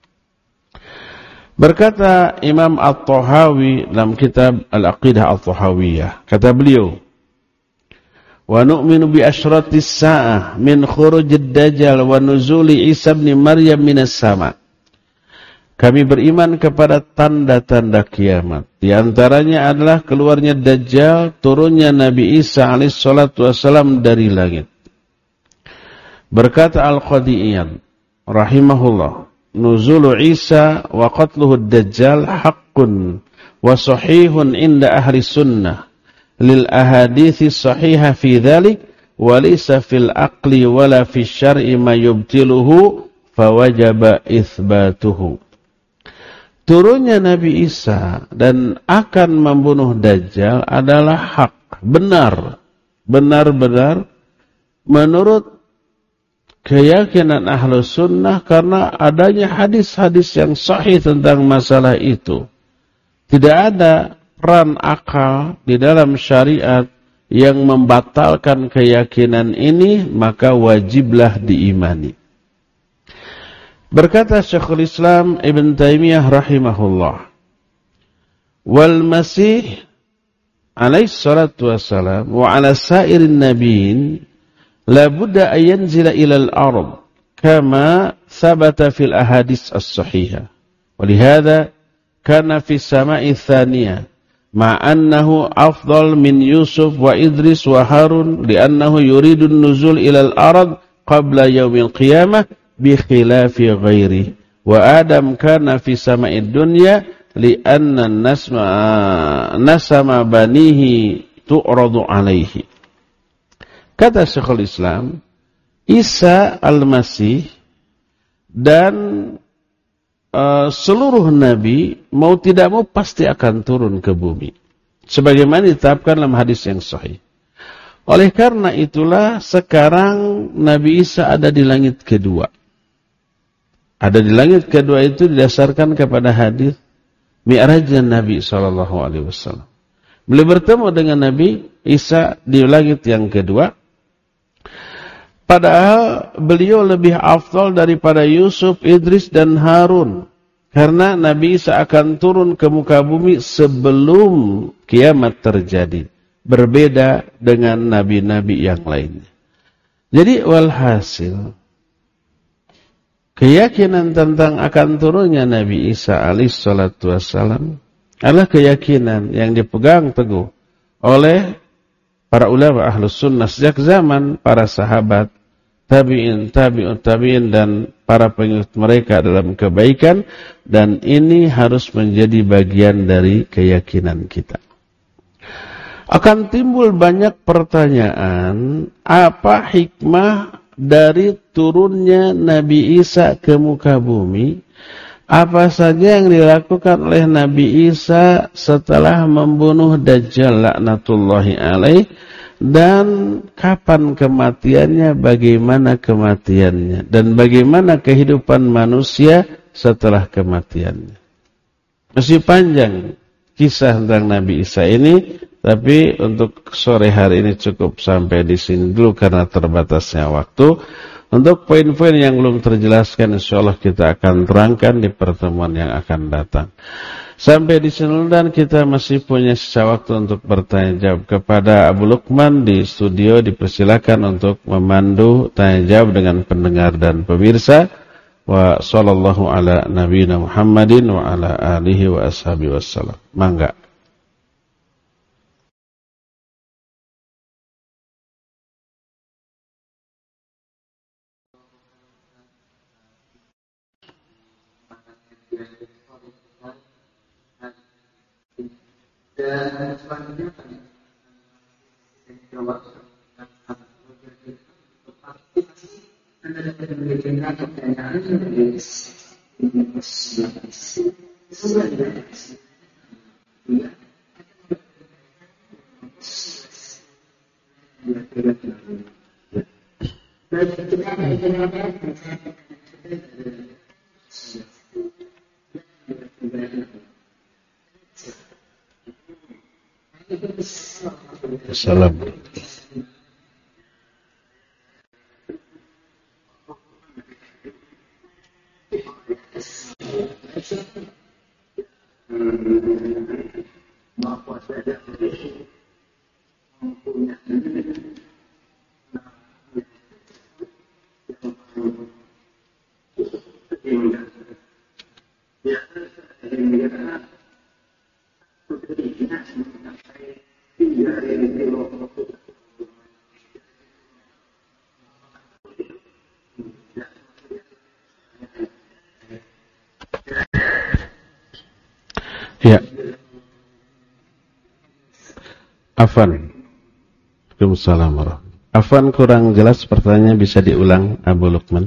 Berkata Imam At-Tahawi dalam kitab Al-Aqidah At-Tahawiyah, kata beliau, wa nu'minu bi asyratis sa'ah min khurujid dajjal wa nuzuli Isa ibn Maryam minas sama'. Kami beriman kepada tanda-tanda kiamat. Di antaranya adalah keluarnya Dajjal, turunnya Nabi Isa alaihissalatu wassalam dari langit. Berkata Al-Qadi'iyyan rahimahullah, nuzulu Isa wa qatluhu Dajjal haqqun wa sahihun inda ahli sunnah lil ahadithi sahihah fi dhalik wa laysa fil aqli wala fi syar'i ma yubtiluhu fawajaba itsbatuhu. Turunnya Nabi Isa dan akan membunuh Dajjal adalah hak, benar, benar-benar menurut keyakinan Ahlus Sunnah karena adanya hadis-hadis yang sahih tentang masalah itu. Tidak ada peran akal di dalam syariat yang membatalkan keyakinan ini, maka wajiblah diimani. Berkata Syekhul Islam Ibn Taimiyah rahimahullah, wal masih alaihi salatu wassalam wa ala sairin nabiyyin la budda an yanzila ila al-ard kama thabata fil ahadits as-sahihah. Walihada kana fi as-sama'i ats-tsaniyah ma annahu afdal min Yusuf wa Idris wa Harun li'annahu yuridu an-nuzul ila al-ard qabla yaumil qiyamah bi khilafi ghairi wa Adam kana fi sama'id dunya li'anna nasama banihi tu'radu alaihi. Kata Syekhul Islam, Isa al-Masih dan seluruh nabi mau tidak mau pasti akan turun ke bumi sebagaimana ditetapkan dalam hadis yang sahih. Oleh karena itulah sekarang Nabi Isa ada di langit kedua. Ada di langit kedua itu didasarkan kepada hadis Mi'rajnya Nabi SAW. Beliau bertemu dengan Nabi Isa di langit yang kedua. Padahal beliau lebih afdal daripada Yusuf, Idris dan Harun. Karena Nabi Isa akan turun ke muka bumi sebelum kiamat terjadi. Berbeda dengan nabi-nabi yang lainnya. Jadi walhasil, keyakinan tentang akan turunnya Nabi Isa alaihissalatu wassalam adalah keyakinan yang dipegang teguh oleh para ulama ahlus sunnah sejak zaman para sahabat, tabi'in, tabi'ut tabi'in dan para pengikut mereka dalam kebaikan, dan ini harus menjadi bagian dari keyakinan kita. Akan timbul banyak pertanyaan, apa hikmah dari turunnya Nabi Isa ke muka bumi? Apa saja yang dilakukan oleh Nabi Isa setelah membunuh Dajjal laknatullahi alaih? Dan kapan kematiannya, bagaimana kematiannya, dan bagaimana kehidupan manusia setelah kematiannya. Masih panjang kisah tentang Nabi Isa ini, tapi untuk sore hari ini cukup sampai di sini dulu karena terbatasnya waktu. Untuk poin-poin yang belum terjelaskan, insyaallah kita akan terangkan di pertemuan yang akan datang. Sampai di sini dan kita masih punya sisa waktu untuk bertanya jawab. Kepada Abu Lukman di studio dipersilakan untuk memandu tanya jawab dengan pendengar dan pemirsa. Wa sallallahu ala nabiyina Muhammadin wa ala alihi wa ashabihi wassalam. Mangga. Dan selanjutnya Anda dapat memberikan pertanyaan dari Salam. Ya. Afan. Waalaikumsalam. Afan, kurang jelas pertanyaannya, bisa diulang Abu Lukman.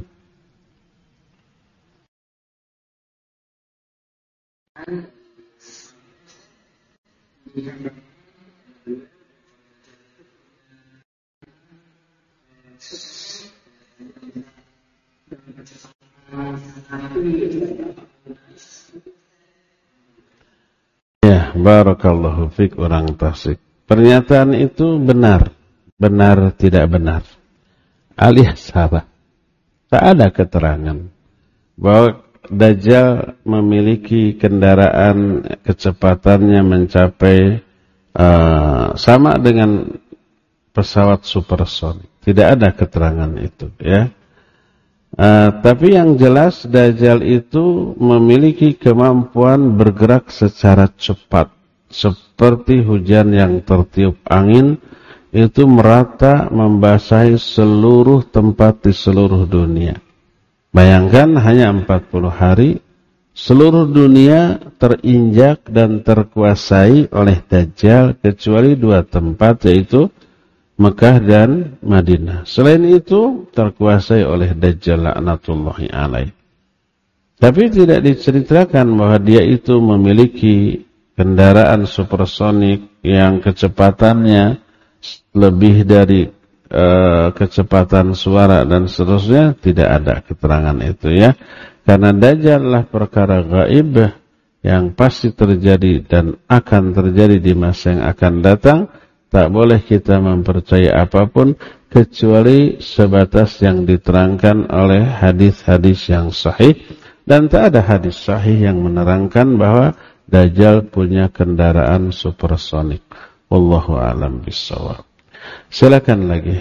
Ya, barakallahu fiik orang Tasik. Pernyataan itu benar, benar tidak benar, alias salah. Tak ada keterangan bahwa Dajjal memiliki kendaraan kecepatannya mencapai sama dengan pesawat supersonik. Tidak ada keterangan itu, ya. Tapi yang jelas Dajjal itu memiliki kemampuan bergerak secara cepat, seperti hujan yang tertiup angin, itu merata membasahi seluruh tempat di seluruh dunia. Bayangkan hanya 40 hari, seluruh dunia terinjak dan terkuasai oleh Dajjal kecuali 2 tempat, yaitu Mekah dan Madinah. Selain itu terkuasai oleh Dajjal laknatullahi alaih. Tapi tidak diceritakan bahwa dia itu memiliki kendaraan supersonik yang kecepatannya lebih dari kecepatan suara dan seterusnya. Tidak ada keterangan itu, ya. Karena Dajjal adalah perkara gaib yang pasti terjadi dan akan terjadi di masa yang akan datang. Tak boleh kita mempercayai apapun kecuali sebatas yang diterangkan oleh hadis-hadis yang sahih. Dan tak ada hadis sahih yang menerangkan bahwa Dajjal punya kendaraan supersonik. Wallahu a'lam bishawab. Silakan lagi.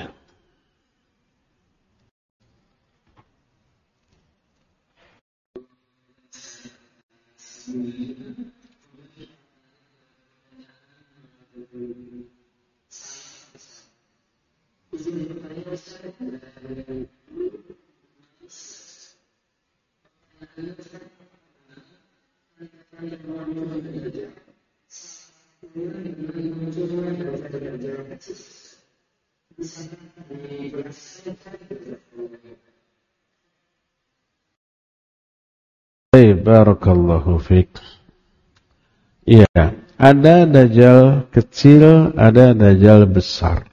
Barakallahu fiik. Iya, ada Dajjal kecil, ada Dajjal besar.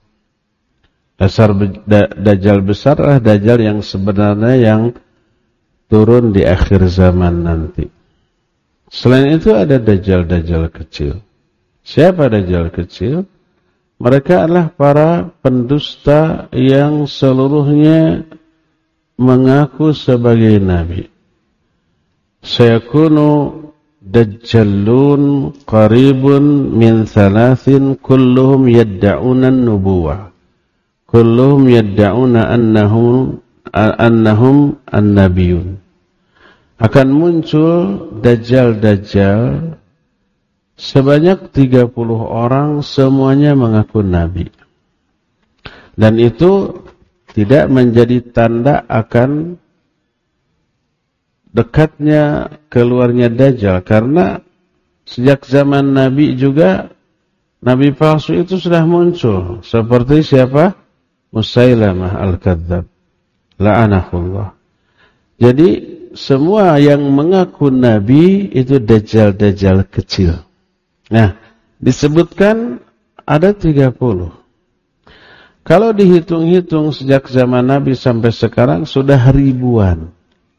Dajjal besar adalah Dajjal yang sebenarnya yang turun di akhir zaman nanti. Selain itu ada Dajjal-Dajjal kecil. Siapa Dajjal kecil? Mereka adalah para pendusta yang seluruhnya mengaku sebagai nabi. Sayakunu dajjalun qaribun min 3 kulluhum yadda'una an-nubuwah. Kulluhum yadda'una annahum an-nabiyun. Akan muncul dajjal-dajjal sebanyak 30 orang, semuanya mengaku nabi. Dan itu tidak menjadi tanda akan dekatnya keluarnya Dajjal, karena sejak zaman Nabi juga Nabi palsu itu sudah muncul. Seperti siapa? Musailamah al-Kadzab, la'anahullah. Jadi semua yang mengaku Nabi itu Dajjal-Dajjal kecil. Nah, disebutkan ada 30. Kalau dihitung-hitung sejak zaman Nabi sampai sekarang sudah ribuan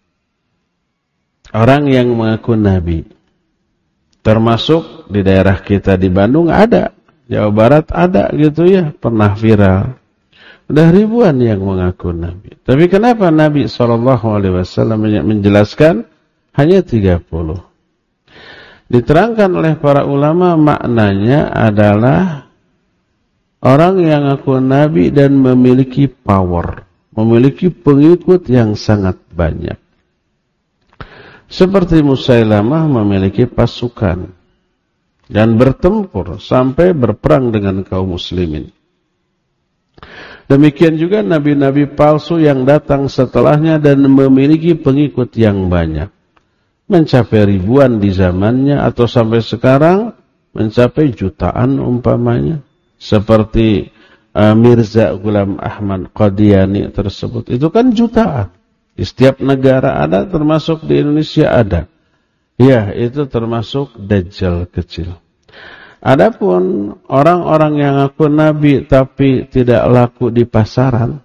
orang yang mengaku Nabi. Termasuk di daerah kita di Bandung ada, Jawa Barat ada gitu ya, pernah viral. Udah ribuan yang mengaku Nabi. Tapi kenapa Nabi SAW menjelaskan hanya 30? Diterangkan oleh para ulama, maknanya adalah orang yang mengaku Nabi dan memiliki power, memiliki pengikut yang sangat banyak. Seperti Musailamah memiliki pasukan dan bertempur sampai berperang dengan kaum muslimin. Demikian juga nabi-nabi palsu yang datang setelahnya dan memiliki pengikut yang banyak. Mencapai ribuan di zamannya atau sampai sekarang mencapai jutaan umpamanya. Seperti Mirza Ghulam Ahmad Qadiani tersebut. Itu kan jutaan. Di setiap negara ada, termasuk di Indonesia ada. Ya, itu termasuk Dajjal kecil. Adapun orang-orang yang ngaku Nabi tapi tidak laku di pasaran,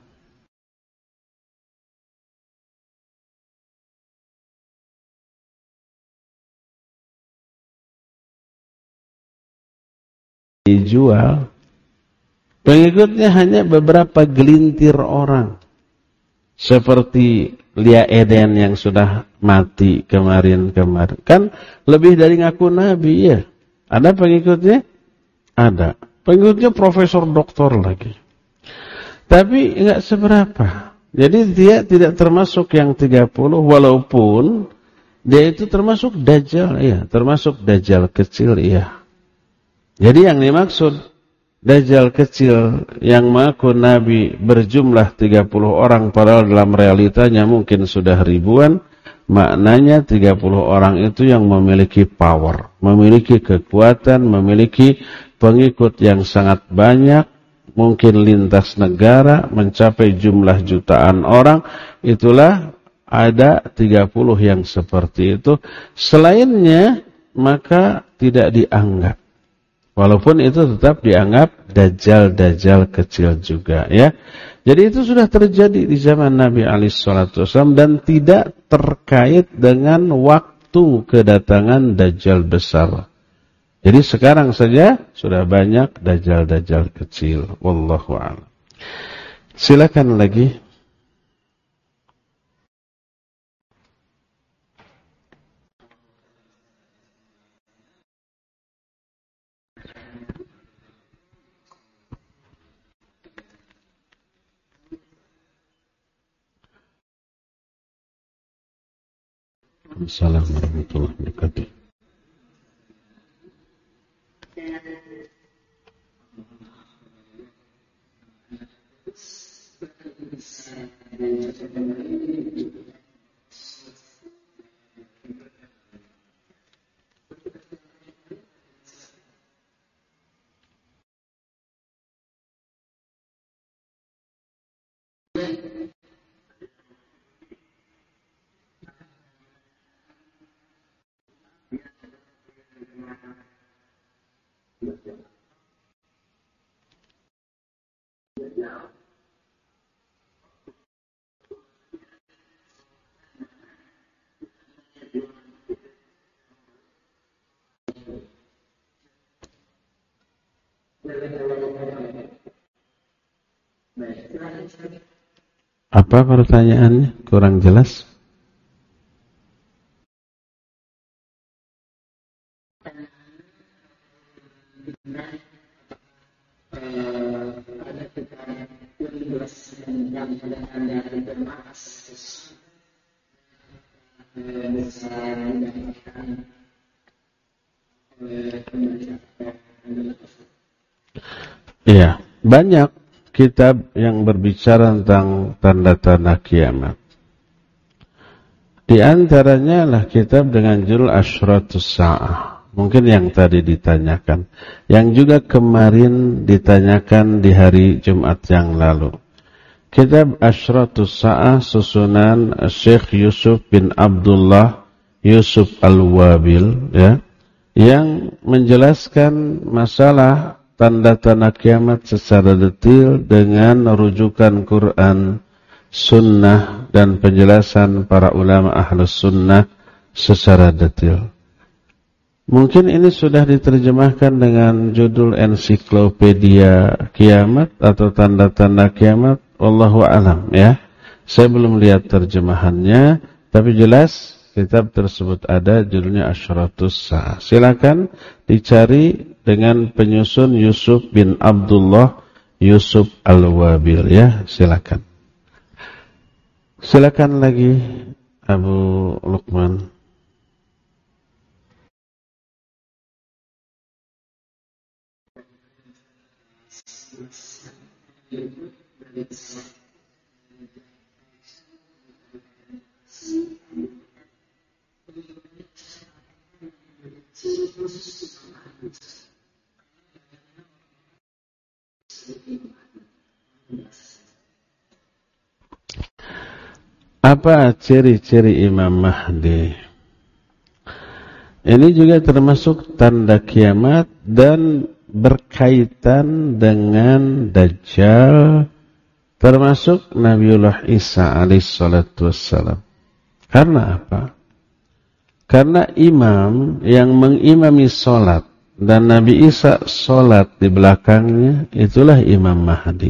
dijual, pengikutnya hanya beberapa gelintir orang. Seperti Lia Eden yang sudah mati kemarin. Kan lebih dari ngaku Nabi ya. Ada pengikutnya? Ada. Pengikutnya profesor doktor lagi. Tapi enggak seberapa. Jadi dia tidak termasuk yang 30 walaupun dia itu termasuk dajjal, iya, termasuk dajjal kecil, iya. Jadi yang dimaksud dajjal kecil yang mengaku nabi berjumlah 30 orang padahal dalam realitanya mungkin sudah ribuan, maknanya 30 orang itu yang memiliki power, memiliki kekuatan, memiliki pengikut yang sangat banyak, mungkin lintas negara, mencapai jumlah jutaan orang. Itulah ada 30 yang seperti itu. Selainnya maka tidak dianggap. Walaupun itu tetap dianggap dajjal-dajjal kecil juga, ya. Jadi itu sudah terjadi di zaman Nabi SAW dan tidak terkait dengan waktu kedatangan dajjal besar. Jadi sekarang saja sudah banyak dajjal-dajjal kecil. Wallahu a'lam. Silakan lagi. Assalamualaikum warahmatullahi wabarakatuh. Apa pertanyaannya? Kurang jelas. Iya, banyak kitab yang berbicara tentang tanda-tanda kiamat. Di antaranya lah kitab dengan judul Asyratus Sa'ah. Mungkin yang tadi ditanyakan. Yang juga kemarin ditanyakan di hari Jumat yang lalu. Kitab Asyratus Sa'ah susunan Syekh Yusuf bin Abdullah Yusuf Al-Wabil, ya, yang menjelaskan masalah tanda-tanda kiamat secara detail dengan rujukan Quran, Sunnah, dan penjelasan para ulama Ahlus Sunnah secara detail. Mungkin ini sudah diterjemahkan dengan judul Ensiklopedia Kiamat atau Tanda-tanda Kiamat. Wallahu a'lam, ya. Saya belum lihat terjemahannya, tapi jelas kitab tersebut ada, judulnya Asyratus Sa'ah. Silakan dicari dengan penyusun Yusuf bin Abdullah Yusuf Al-Wabil, ya, silakan. Silakan lagi Abu Luqman. Apa ciri-ciri Imam Mahdi? Ini juga termasuk tanda kiamat dan berkaitan dengan Dajjal, termasuk Nabiullah Isa alaihissalatu wassalam. Karena apa? Karena imam yang mengimami sholat dan Nabi Isa sholat di belakangnya, itulah Imam Mahdi.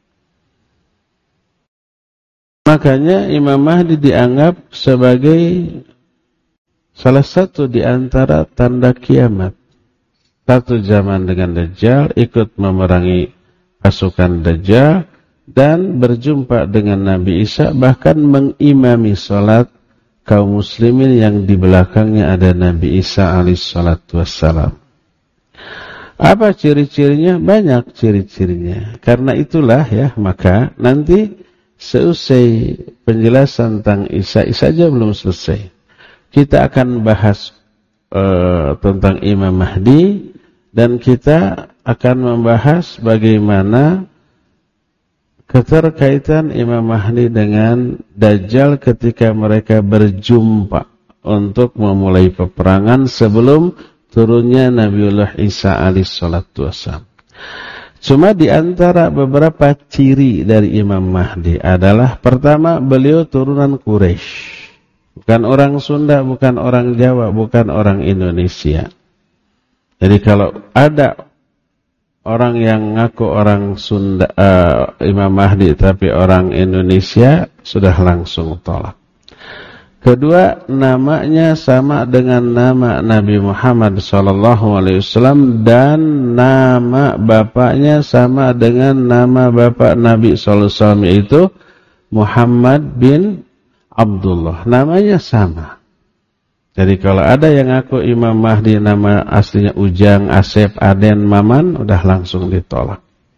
Makanya Imam Mahdi dianggap sebagai salah satu di antara tanda kiamat. satu zaman dengan Dajjal, ikut memerangi pasukan Dajjal, dan berjumpa dengan Nabi Isa, bahkan mengimami sholat kaum muslimin yang di belakangnya ada Nabi Isa alaihissalatu wassalam. Apa ciri-cirinya? Banyak ciri-cirinya. Karena itulah ya, maka nanti seusai penjelasan tentang Isa aja belum selesai. Kita akan bahas tentang Imam Mahdi, dan kita akan membahas bagaimana keterkaitan Imam Mahdi dengan Dajjal ketika mereka berjumpa untuk memulai peperangan sebelum turunnya Nabiullah Isa alaihissalatu wassalam. Cuma di antara beberapa ciri dari Imam Mahdi adalah, pertama, beliau turunan Quraisy. Bukan orang Sunda, bukan orang Jawa, bukan orang Indonesia. Jadi kalau ada orang yang ngaku orang Sunda, Imam Mahdi, tapi orang Indonesia, sudah langsung tolak. Kedua, namanya sama dengan nama Nabi Muhammad SAW, dan nama bapaknya sama dengan nama bapak Nabi SAW, yaitu Muhammad bin Abdullah. Namanya sama. Jadi kalau ada yang ngaku Imam Mahdi nama aslinya Ujang, Asep, Aden, Maman, udah langsung ditolak.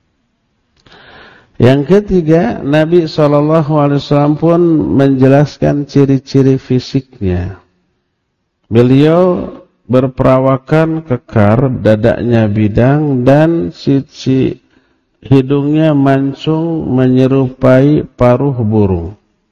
Yang ketiga, Nabi SAW pun menjelaskan ciri-ciri fisiknya. Beliau berperawakan kekar, dadanya bidang, dan sisi hidungnya mancung menyerupai paruh burung.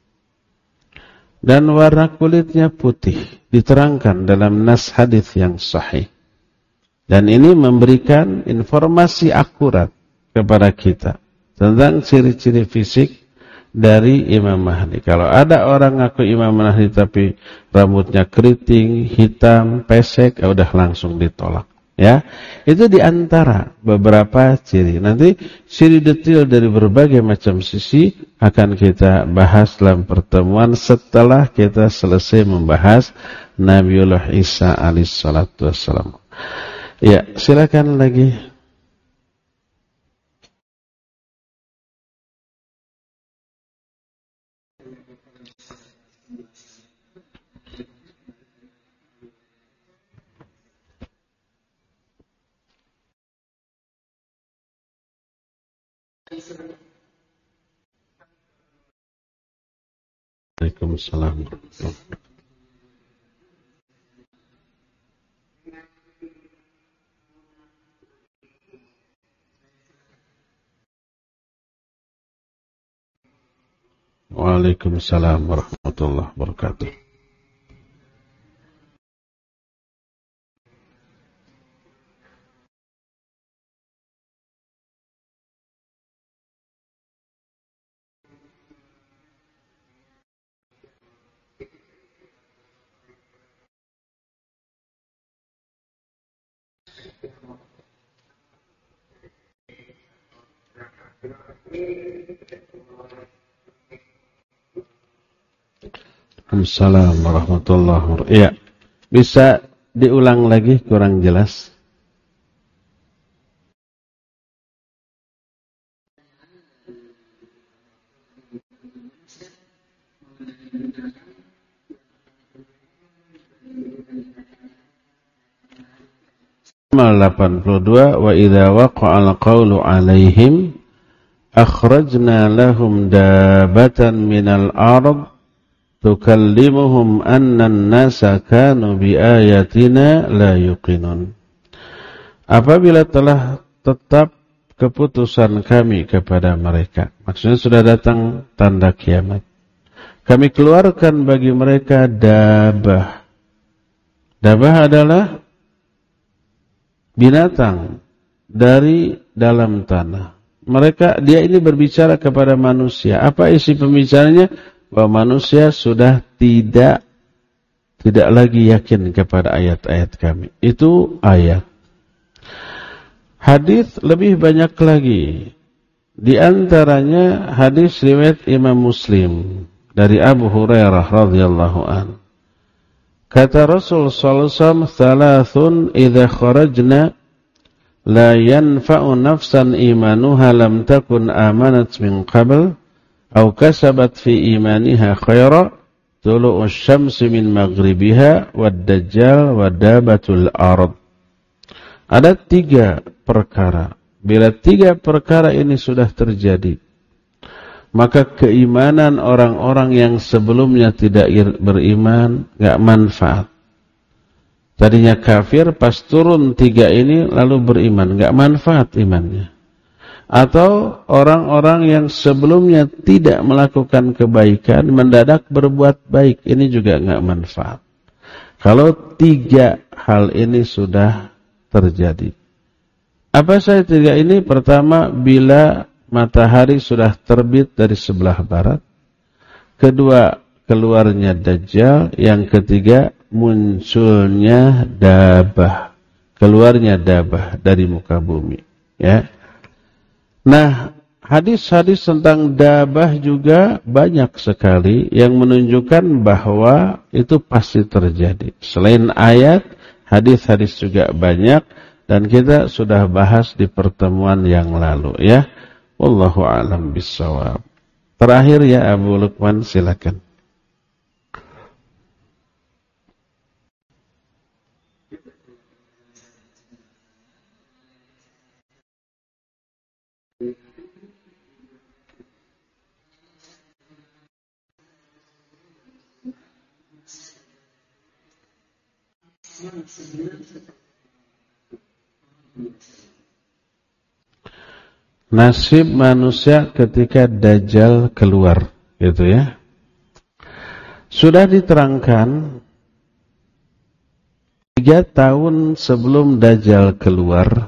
Dan warna kulitnya putih, diterangkan dalam nas hadis yang sahih. Dan ini memberikan informasi akurat kepada kita tentang ciri-ciri fisik dari Imam Mahdi. Kalau ada orang ngaku Imam Mahdi tapi rambutnya keriting, hitam, pesek, ya udah langsung ditolak. Ya, itu diantara beberapa ciri. Nanti ciri detail dari berbagai macam sisi akan kita bahas dalam pertemuan setelah kita selesai membahas Nabiullah Isa alaihissalatu wassalam. Ya, silakan lagi. Waalaikumsalam. Waalaikumsalam warahmatullahi wabarakatuh. Waalaikumsalam warahmatullahi wabarakatuh. Iya, bisa diulang lagi, kurang jelas. Amal 82, wa idza waqa'al qawlu 'alaihim akhrajna lahum dabatan minal ard tukallimuhum anna an-nasa kanu biayatina la yuqinun. Apabila telah tetap keputusan kami kepada mereka, maksudnya sudah datang tanda kiamat, kami keluarkan bagi mereka dabah. Dabah adalah binatang dari dalam tanah. Dia ini berbicara kepada manusia. Apa isi pembicaranya? Bahwa manusia sudah tidak lagi yakin kepada ayat-ayat kami. Itu ayat. Hadis lebih banyak lagi. Di antaranya hadis riwayat Imam Muslim dari Abu Hurairah radhiyallahu an. Kata Rasul sallallahu alaihi wasallam, "Thalathun idza kharajna la yanfa'u nafsan imanuha lam takun amanat min qabl aw kasabat fi imaniha khaira tulu'us syamsi min maghribiha wad dajjal wa dabatul ard. Ada 3 perkara. Bila 3 perkara ini sudah terjadi, maka keimanan orang-orang yang sebelumnya tidak beriman enggak manfaat. Tadinya kafir, pas turun 3 ini lalu beriman, enggak manfaat imannya. Atau orang-orang yang sebelumnya tidak melakukan kebaikan, mendadak berbuat baik, ini juga enggak manfaat. Kalau 3 hal ini sudah terjadi. Apa saja 3 ini? Pertama, bila matahari sudah terbit dari sebelah barat. Kedua, keluarnya Dajjal. Yang ketiga, munculnya dabah, keluarnya dabah dari muka bumi, ya. Nah, hadis-hadis tentang dabah juga banyak sekali yang menunjukkan bahwa itu pasti terjadi. Selain ayat, hadis-hadis juga banyak dan kita sudah bahas di pertemuan yang lalu, ya. Wallahu a'lam bissawab. Terakhir ya Abu Lukman, silakan. Nasib manusia ketika Dajjal keluar, gitu ya. Sudah diterangkan 3 tahun sebelum Dajjal keluar,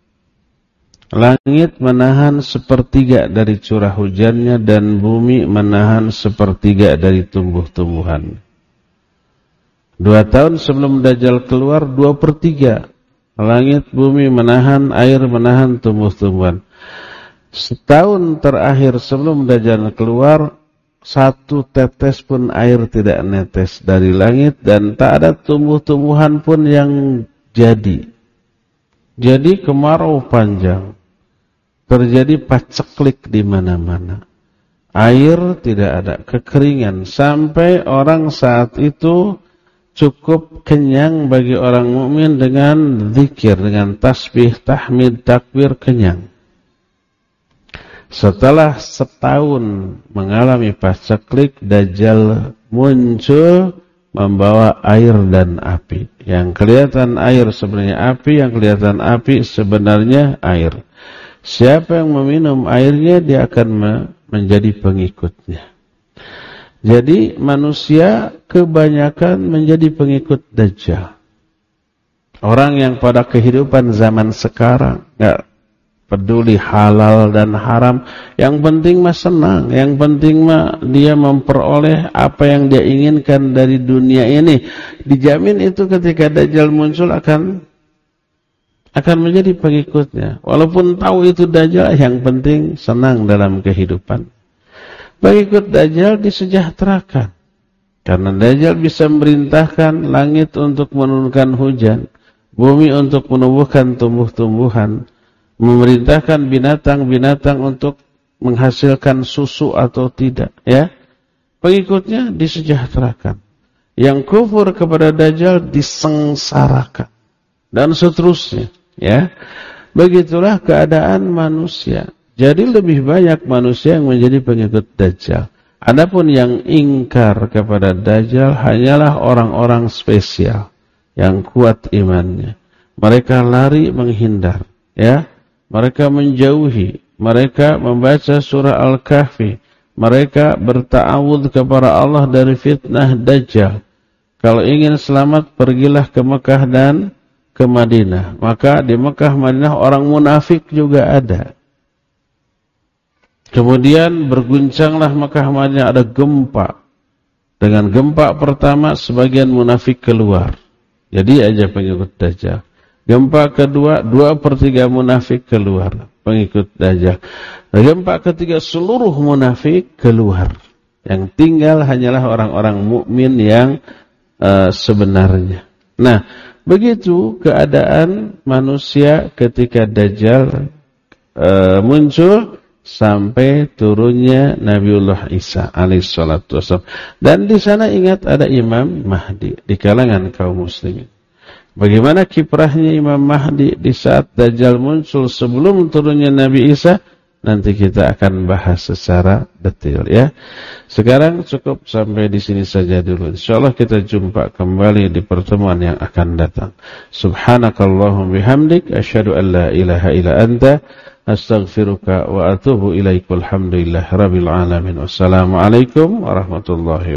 langit menahan 1/3 dari curah hujannya dan bumi menahan 1/3 dari tumbuh-tumbuhan. 2 tahun sebelum Dajjal keluar, 2/3 langit, bumi menahan, air menahan tumbuh-tumbuhan. Setahun terakhir sebelum Dajjal keluar, 1 tetes pun air tidak netes dari langit dan tak ada tumbuh-tumbuhan pun yang jadi. Jadi kemarau panjang, terjadi paceklik di mana-mana. Air tidak ada, kekeringan, sampai orang saat itu cukup kenyang bagi orang mukmin dengan zikir, dengan tasbih, tahmid, takbir, kenyang. Setelah setahun mengalami paceklik, Dajjal muncul membawa air dan api. Yang kelihatan air sebenarnya api, yang kelihatan api sebenarnya air. Siapa yang meminum airnya, dia akan menjadi pengikutnya. Jadi manusia kebanyakan menjadi pengikut Dajjal. Orang yang pada kehidupan zaman sekarang enggak peduli halal dan haram, yang penting mah senang, yang penting mah dia memperoleh apa yang dia inginkan dari dunia ini. Dijamin itu ketika Dajjal muncul akan menjadi pengikutnya. Walaupun tahu itu Dajjal, yang penting senang dalam kehidupan. Pengikut Dajjal disejahterakan. Karena Dajjal bisa memerintahkan langit untuk menurunkan hujan, bumi untuk menumbuhkan tumbuh-tumbuhan, memerintahkan binatang-binatang untuk menghasilkan susu atau tidak, ya. Pengikutnya disejahterakan. Yang kufur kepada Dajjal disengsarakan dan seterusnya, ya. Begitulah keadaan manusia. Jadi lebih banyak manusia yang menjadi pengikut Dajjal. Adapun yang ingkar kepada Dajjal hanyalah orang-orang spesial yang kuat imannya. Mereka lari menghindar, ya. Mereka menjauhi, mereka membaca surah Al-Kahfi, mereka berta'awudz kepada Allah dari fitnah Dajjal. Kalau ingin selamat, pergilah ke Mekah dan ke Madinah. Maka di Mekah, Madinah orang munafik juga ada. Kemudian berguncanglah Mekah, Madinah, ada gempa. Dengan gempa pertama, sebagian munafik keluar. Jadi aja pengikut Dajjal. Gempa kedua, 2/3 munafik keluar, pengikut Dajjal. Gempa ketiga, seluruh munafik keluar. Yang tinggal hanyalah orang-orang mukmin yang sebenarnya. Nah, Begitu keadaan manusia ketika Dajjal muncul sampai turunnya Nabiullah Isa alaihissalatu wassalam. Dan di sana ingat ada Imam Mahdi di kalangan kaum muslimin. Bagaimana kiprahnya Imam Mahdi di saat Dajjal muncul sebelum turunnya Nabi Isa, nanti kita akan bahas secara detail ya. Sekarang cukup sampai di sini saja dulu. Insyaallah kita jumpa kembali di pertemuan yang akan datang. Subhanakallahumma bihamdik asyhadu an la ilaha illa anta astaghfiruka wa atubu ilaik. Walhamdulillahirabbil alamin. Wassalamualaikum warahmatullahi wabarakatuh.